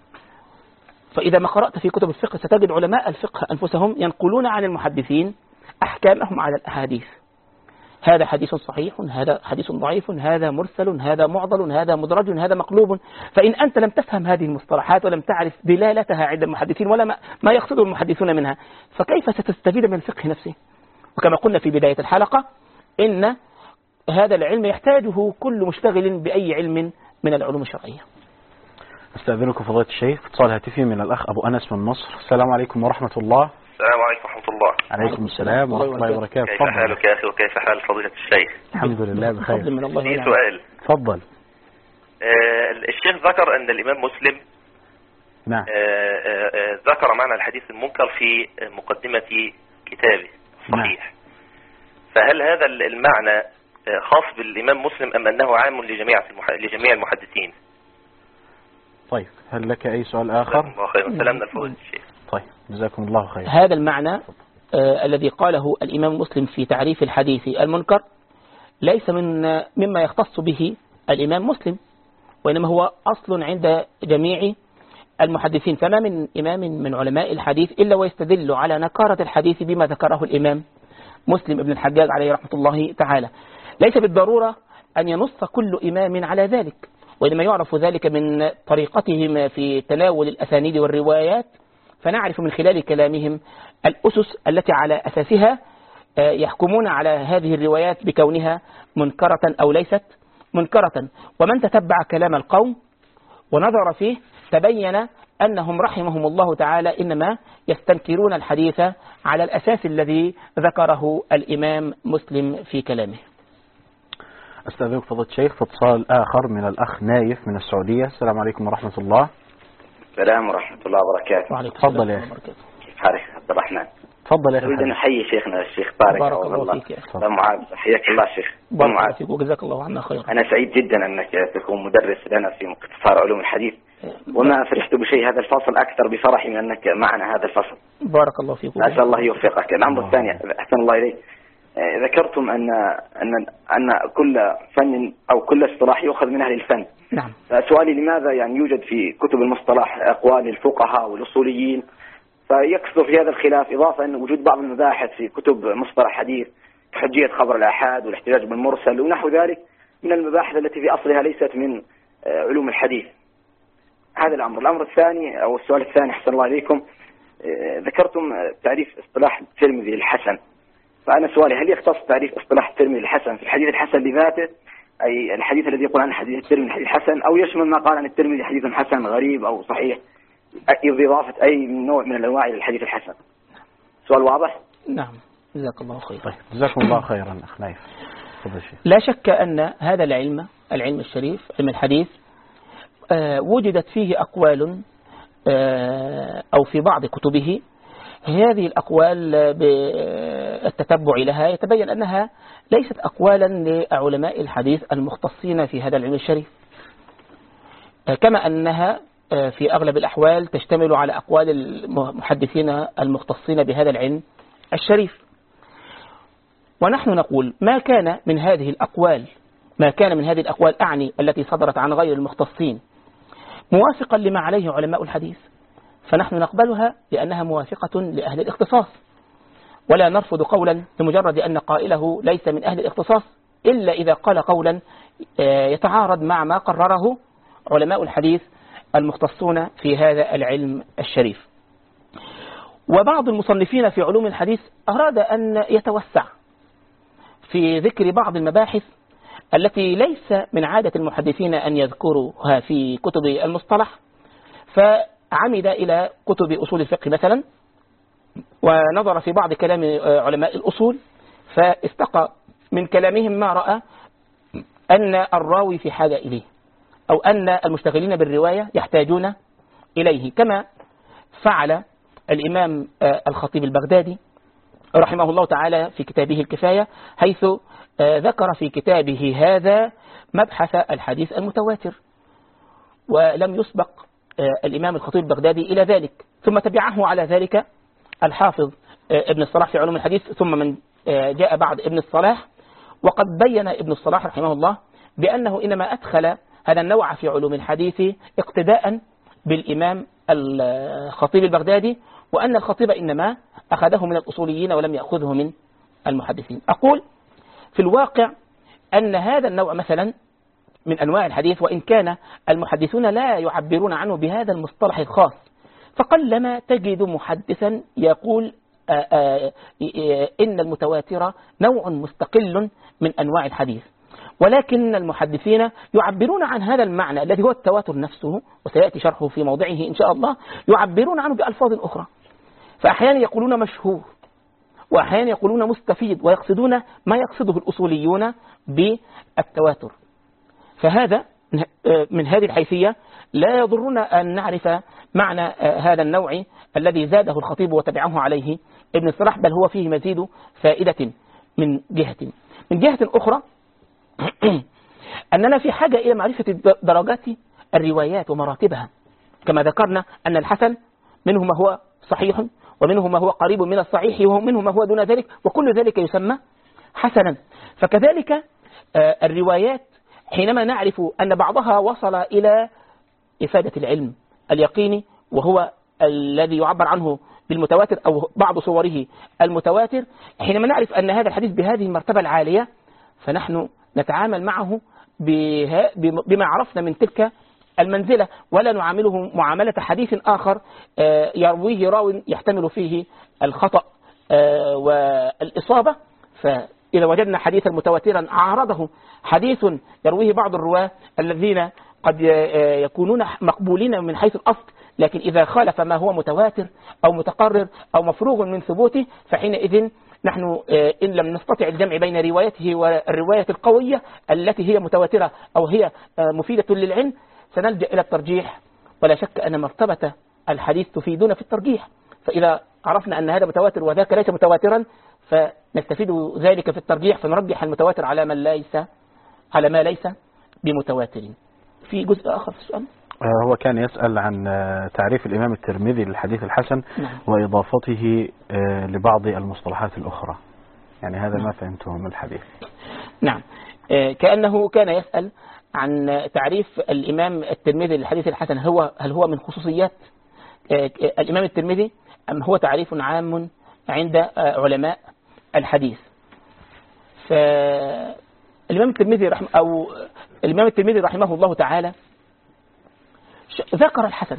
فإذا ما قرأت في كتب الفقه ستجد علماء الفقه أنفسهم ينقلون عن المحدثين أحكامهم على الأحاديث، هذا حديث صحيح، هذا حديث ضعيف، هذا مرسل، هذا معضل، هذا مدرج، هذا مقلوب. فإن أنت لم تفهم هذه المصطلحات ولم تعرف دلالتها عند المحدثين ولا ما يقصده المحدثون منها فكيف ستستفيد من الفقه نفسه؟ وكما قلنا في بداية الحلقة إن هذا العلم يحتاجه كل مشتغل بأي علم من العلوم الشرعية. استأذنكم فضيلة الشيخ، اتصال هاتفي من الأخ أبو أنس من مصر. السلام عليكم ورحمة الله. السلام عليكم ورحمة الله. عليكم السلام ورحمة الله وبركاته. كيف حالك يا أخي وكيف حال فضيلة الشيخ؟ الحمد لله بخير. في سؤال. تفضل. الشيخ ذكر أن الإمام مسلم نعم ذكر معنى الحديث المنكر في مقدمة كتابه صحيح. فهل هذا المعنى خاص بالإمام مسلم أم أنه عام لجميع المحدثين؟ طيب هل لك أي سؤال آخر؟ الله خير. سلامنا لفضيلة الشيخ. طيب جزاكم الله خير. هذا المعنى الذي قاله الإمام مسلم في تعريف الحديث المنكر ليس مما يختص به الإمام مسلم، وإنما هو أصل عند جميع المحدثين، فما من إمام من علماء الحديث إلا ويستدل على نكارة الحديث بما ذكره الإمام مسلم ابن الحجاج عليه رحمة الله تعالى. ليس بالضرورة أن ينص كل إمام على ذلك، وإنما يعرف ذلك من طريقتهم في تناول الأسانيد والروايات، فنعرف من خلال كلامهم الأسس التي على أساسها يحكمون على هذه الروايات بكونها منكرة أو ليست منكرة. ومن تتبع كلام القوم ونظر فيه تبين أنهم رحمهم الله تعالى إنما يستنكرون الحديث على الأساس الذي ذكره الإمام مسلم في كلامه. أستاذنك فضيلة الشيخ في اتصال آخر من الأخ نايف من السعودية. السلام عليكم ورحمة الله. السلام ورحمة الله وبركاته. وعليكم السلام ورحمة الله وبركاته. كيف حالك عبد الرحمن؟ تفضل يا أخي. أريد أن أحيي شيخنا الشيخ طارق. بارك الله فيك يا أخي. معاذ حياك الله شيخ. بارك الله فيك وجزاك الله عنا خيرا. أنا سعيد جدا أنك تكون مدرس لنا في اختصار علوم الحديث، وما فرحت بشيء هذا الفصل أكثر بفرحي من أنك معنا هذا الفصل. بارك الله فيك. أسأل الله يوفقك. الأمر الثاني أحسن الله إليك، ذكرتم أن كل فن أو كل اصطلاح يؤخذ من أهل الفن. نعم. سؤالي لماذا يعني يوجد في كتب المصطلح أقوال الفقهاء والأصوليين، فيكثر في هذا الخلاف، إضافة أن وجود بعض المباحث في كتب مصطلح حديث كحجية خبر الآحاد والاحتجاج بالمرسل ونحو ذلك من المباحث التي في أصلها ليست من علوم الحديث. هذا الأمر الثاني أو السؤال الثاني أحسن الله إليكم، ذكرتم تعريف اصطلاح الترمذي الحسن، فأنا سؤالي هل يختص تعريف اصطلاح الترمذي الحسن في الحديث الحسن لذاته، أي الحديث الذي يقول عن حديث الترمذي حديث حسن، أو يشمل ما قال عن الترمذي حديث حسن غريب أو صحيح، إضافة أي نوع من الأنواع للحديث الحسن؟ سؤال واضح؟ نعم جزاك الله خير. طيب جزاكم الله خيرا أخ نايف. لا شك أن هذا العلم الشريف علم الحديث وجدت فيه أقوال أو في بعض كتبه، هذه الأقوال بالتتبع لها يتبين أنها ليست أقوالا لعلماء الحديث المختصين في هذا العلم الشريف، كما أنها في أغلب الأحوال تشتمل على أقوال المحدثين المختصين بهذا العلم الشريف. ونحن نقول ما كان من هذه الأقوال أعني التي صدرت عن غير المختصين موافقا لما عليه علماء الحديث فنحن نقبلها لأنها موافقة لأهل الاختصاص، ولا نرفض قولا لمجرد أن قائله ليس من أهل الاختصاص إلا إذا قال قولا يتعارض مع ما قرره علماء الحديث المختصون في هذا العلم الشريف. وبعض المصنفين في علوم الحديث أراد أن يتوسع في ذكر بعض المباحث التي ليس من عادة المحدثين أن يذكروها في كتب المصطلح، فعمد إلى كتب أصول الفقه مثلا ونظر في بعض كلام علماء الأصول فاستقى من كلامهم ما رأى أن الراوي في حاجة إليه أو أن المشتغلين بالرواية يحتاجون إليه، كما فعل الإمام الخطيب البغدادي رحمه الله تعالى في كتابه الكفاية، حيث ذكر في كتابه هذا مبحث الحديث المتواتر، ولم يسبق الإمام الخطيب البغدادي إلى ذلك. ثم تبعه على ذلك الحافظ ابن الصلاح في علوم الحديث، ثم من جاء بعد ابن الصلاح. وقد بين ابن الصلاح رحمه الله بأنه إنما أدخل هذا النوع في علوم الحديث اقتداء بالإمام الخطيب البغدادي، وأن الخطيب إنما أخذه من الأصوليين ولم يأخذه من المحدثين. أقول في الواقع أن هذا النوع مثلا من أنواع الحديث، وإن كان المحدثون لا يعبرون عنه بهذا المصطلح الخاص، فقلما تجد محدثا يقول إن المتواتر نوع مستقل من أنواع الحديث، ولكن المحدثين يعبرون عن هذا المعنى الذي هو التواتر نفسه، وسيأتي شرحه في موضعه إن شاء الله، يعبرون عنه بألفاظ أخرى. فأحيانا يقولون مشهور، وأحيانا يقولون مستفيد، ويقصدون ما يقصده الأصوليون بالتواتر. فهذا من هذه الحيثية لا يضرنا أن نعرف معنى هذا النوع الذي زاده الخطيب وتبعه عليه ابن الصلاح، بل هو فيه مزيد فائدة من جهة أخرى أننا في حاجة إلى معرفة درجات الروايات ومراتبها، كما ذكرنا أن الحسن منه ما هو صحيح، ومنه ما هو قريب من الصحيح، ومنه ما هو دون ذلك، وكل ذلك يسمى حسنا. فكذلك الروايات حينما نعرف أن بعضها وصل إلى إفادة العلم اليقيني، وهو الذي يعبر عنه بالمتواتر أو بعض صوره المتواتر، حينما نعرف أن هذا الحديث بهذه المرتبة العالية، فنحن نتعامل معه بما عرفنا من تلك المنزلة، ولا نعامله معاملة حديث آخر يرويه راو يحتمل فيه الخطأ والإصابة. فإذا وجدنا حديثا متواترا عارضه حديث يرويه بعض الرواة الذين قد يكونون مقبولين من حيث الأصل، لكن إذا خالف ما هو متواتر أو متقرر أو مفروغ من ثبوته، فحينئذ نحن إن لم نستطع الجمع بين روايته والرواية القوية التي هي متواترة أو هي مفيدة للعلم، سنلجأ إلى الترجيح. ولا شك أن مرتبة الحديث تفيدنا في الترجيح، فإذا عرفنا أن هذا متواتر وذاك ليس متواترا فنستفيد ذلك في الترجيح، فنرجح المتواتر على ما ليس بمتواتر. في جزء آخر في السؤال، هو كان يسأل عن تعريف الإمام الترمذي للحديث الحسن وإضافته لبعض المصطلحات الأخرى، يعني هذا ما فهمته من الحديث. نعم، كأنه كان يسأل عن تعريف الإمام الترمذي للحديث الحسن، هل هو من خصوصيات الإمام الترمذي أم هو تعريف عام عند علماء الحديث؟ فالإمام الترمذي رحمه الله تعالى ذكر الحسن،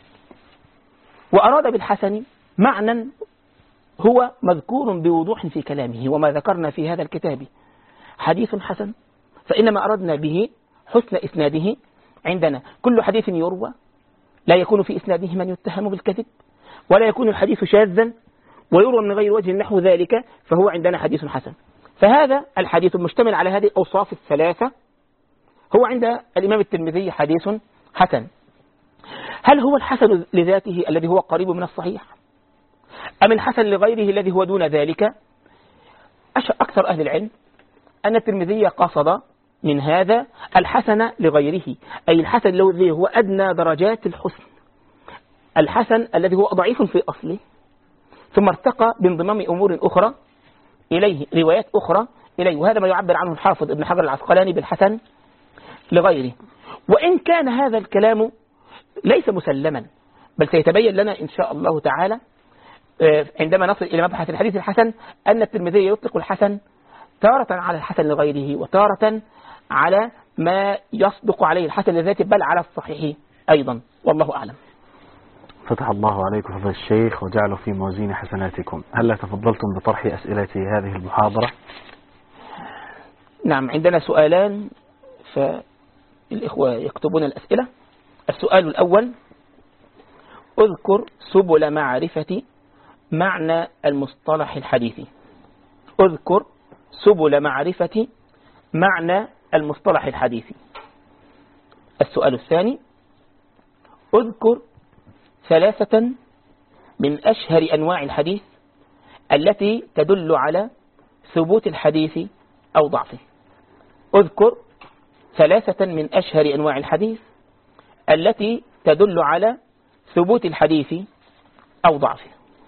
وأراد بالحسن معنى هو مذكور بوضوح في كلامه، وما ذكرنا في هذا الكتاب حديث حسن، فإنما أردنا به حسن إسناده. عندنا كل حديث يروى لا يكون في إسناده من يتهم بالكذب، ولا يكون الحديث شاذا ويروى من غير وجه نحو ذلك، فهو عندنا حديث حسن. فهذا الحديث المشتمل على هذه الأوصاف الثلاثة هو عند الإمام الترمذي حديث حسن. هل هو الحسن لذاته الذي هو قريب من الصحيح، أم الحسن لغيره الذي هو دون ذلك؟ أكثر أهل العلم أن الترمذي قصد من هذا الحسن لغيره، أي الحسن الذي هو أدنى درجات الحسن، الحسن الذي هو ضعيف في أصله ثم ارتقى بانضمام أمور أخرى إليه روايات أخرى إليه، وهذا ما يعبر عنه الحافظ ابن حجر العسقلاني بالحسن لغيره. وإن كان هذا الكلام ليس مسلما، بل سيتبين لنا إن شاء الله تعالى عندما نصل إلى مبحث الحديث الحسن أن الترمذي يطلق الحسن تارة على الحسن لغيره، وتارة على ما يصدق عليه الحسن لذاته، بل على الصحيح أيضا، والله أعلم. فتح الله عليكم فضل الشيخ وجعله في موازين حسناتكم. هل تفضلتم بطرح أسئلة هذه المحاضرة؟ نعم، عندنا سؤالان فالإخوة يكتبون الأسئلة. السؤال الأول: اذكر سبل معرفة معنى المصطلح الحديثي. اذكر سبل معرفة معنى المصطلح الحديثي. السؤال الثاني: اذكر 3 من أشهر أنواع الحديث التي تدل على ثبوت الحديث أو ضعفه. اذكر 3 من أشهر أنواع الحديث التي تدل على ثبوت الحديث أو ضعفه.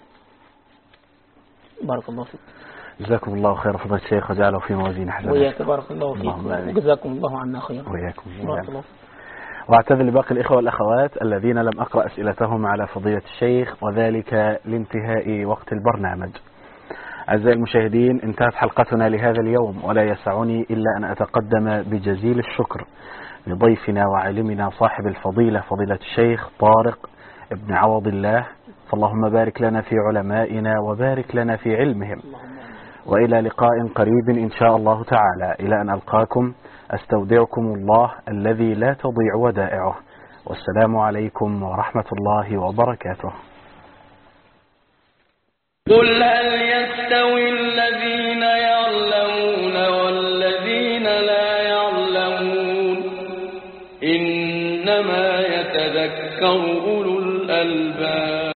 بارك الله فيك. جزاكم الله خير فضل الشيخ وجعله في موازين حسناتكم. وياك، بارك الله فيك، وجزاكم الله عنا خيرا. وياكم. بارك الله. واعتذر لباقي الإخوة والأخوات الذين لم أقرأ أسئلتهم على فضيلة الشيخ، وذلك لانتهاء وقت البرنامج. أعزائي المشاهدين، انتهت حلقتنا لهذا اليوم، ولا يسعني إلا أن أتقدم بجزيل الشكر لضيفنا وعالمنا صاحب الفضيلة فضيلة الشيخ طارق ابن عوض الله، فاللهم بارك لنا في علمائنا وبارك لنا في علمهم، وإلى لقاء قريب إن شاء الله تعالى. إلى أن ألقاكم أستودعكم الله الذي لا تضيع ودائعه، والسلام عليكم ورحمة الله وبركاته. قل هل يستوي الذين يعلمون والذين لا يعلمون إنما يتذكر أولو الألباب.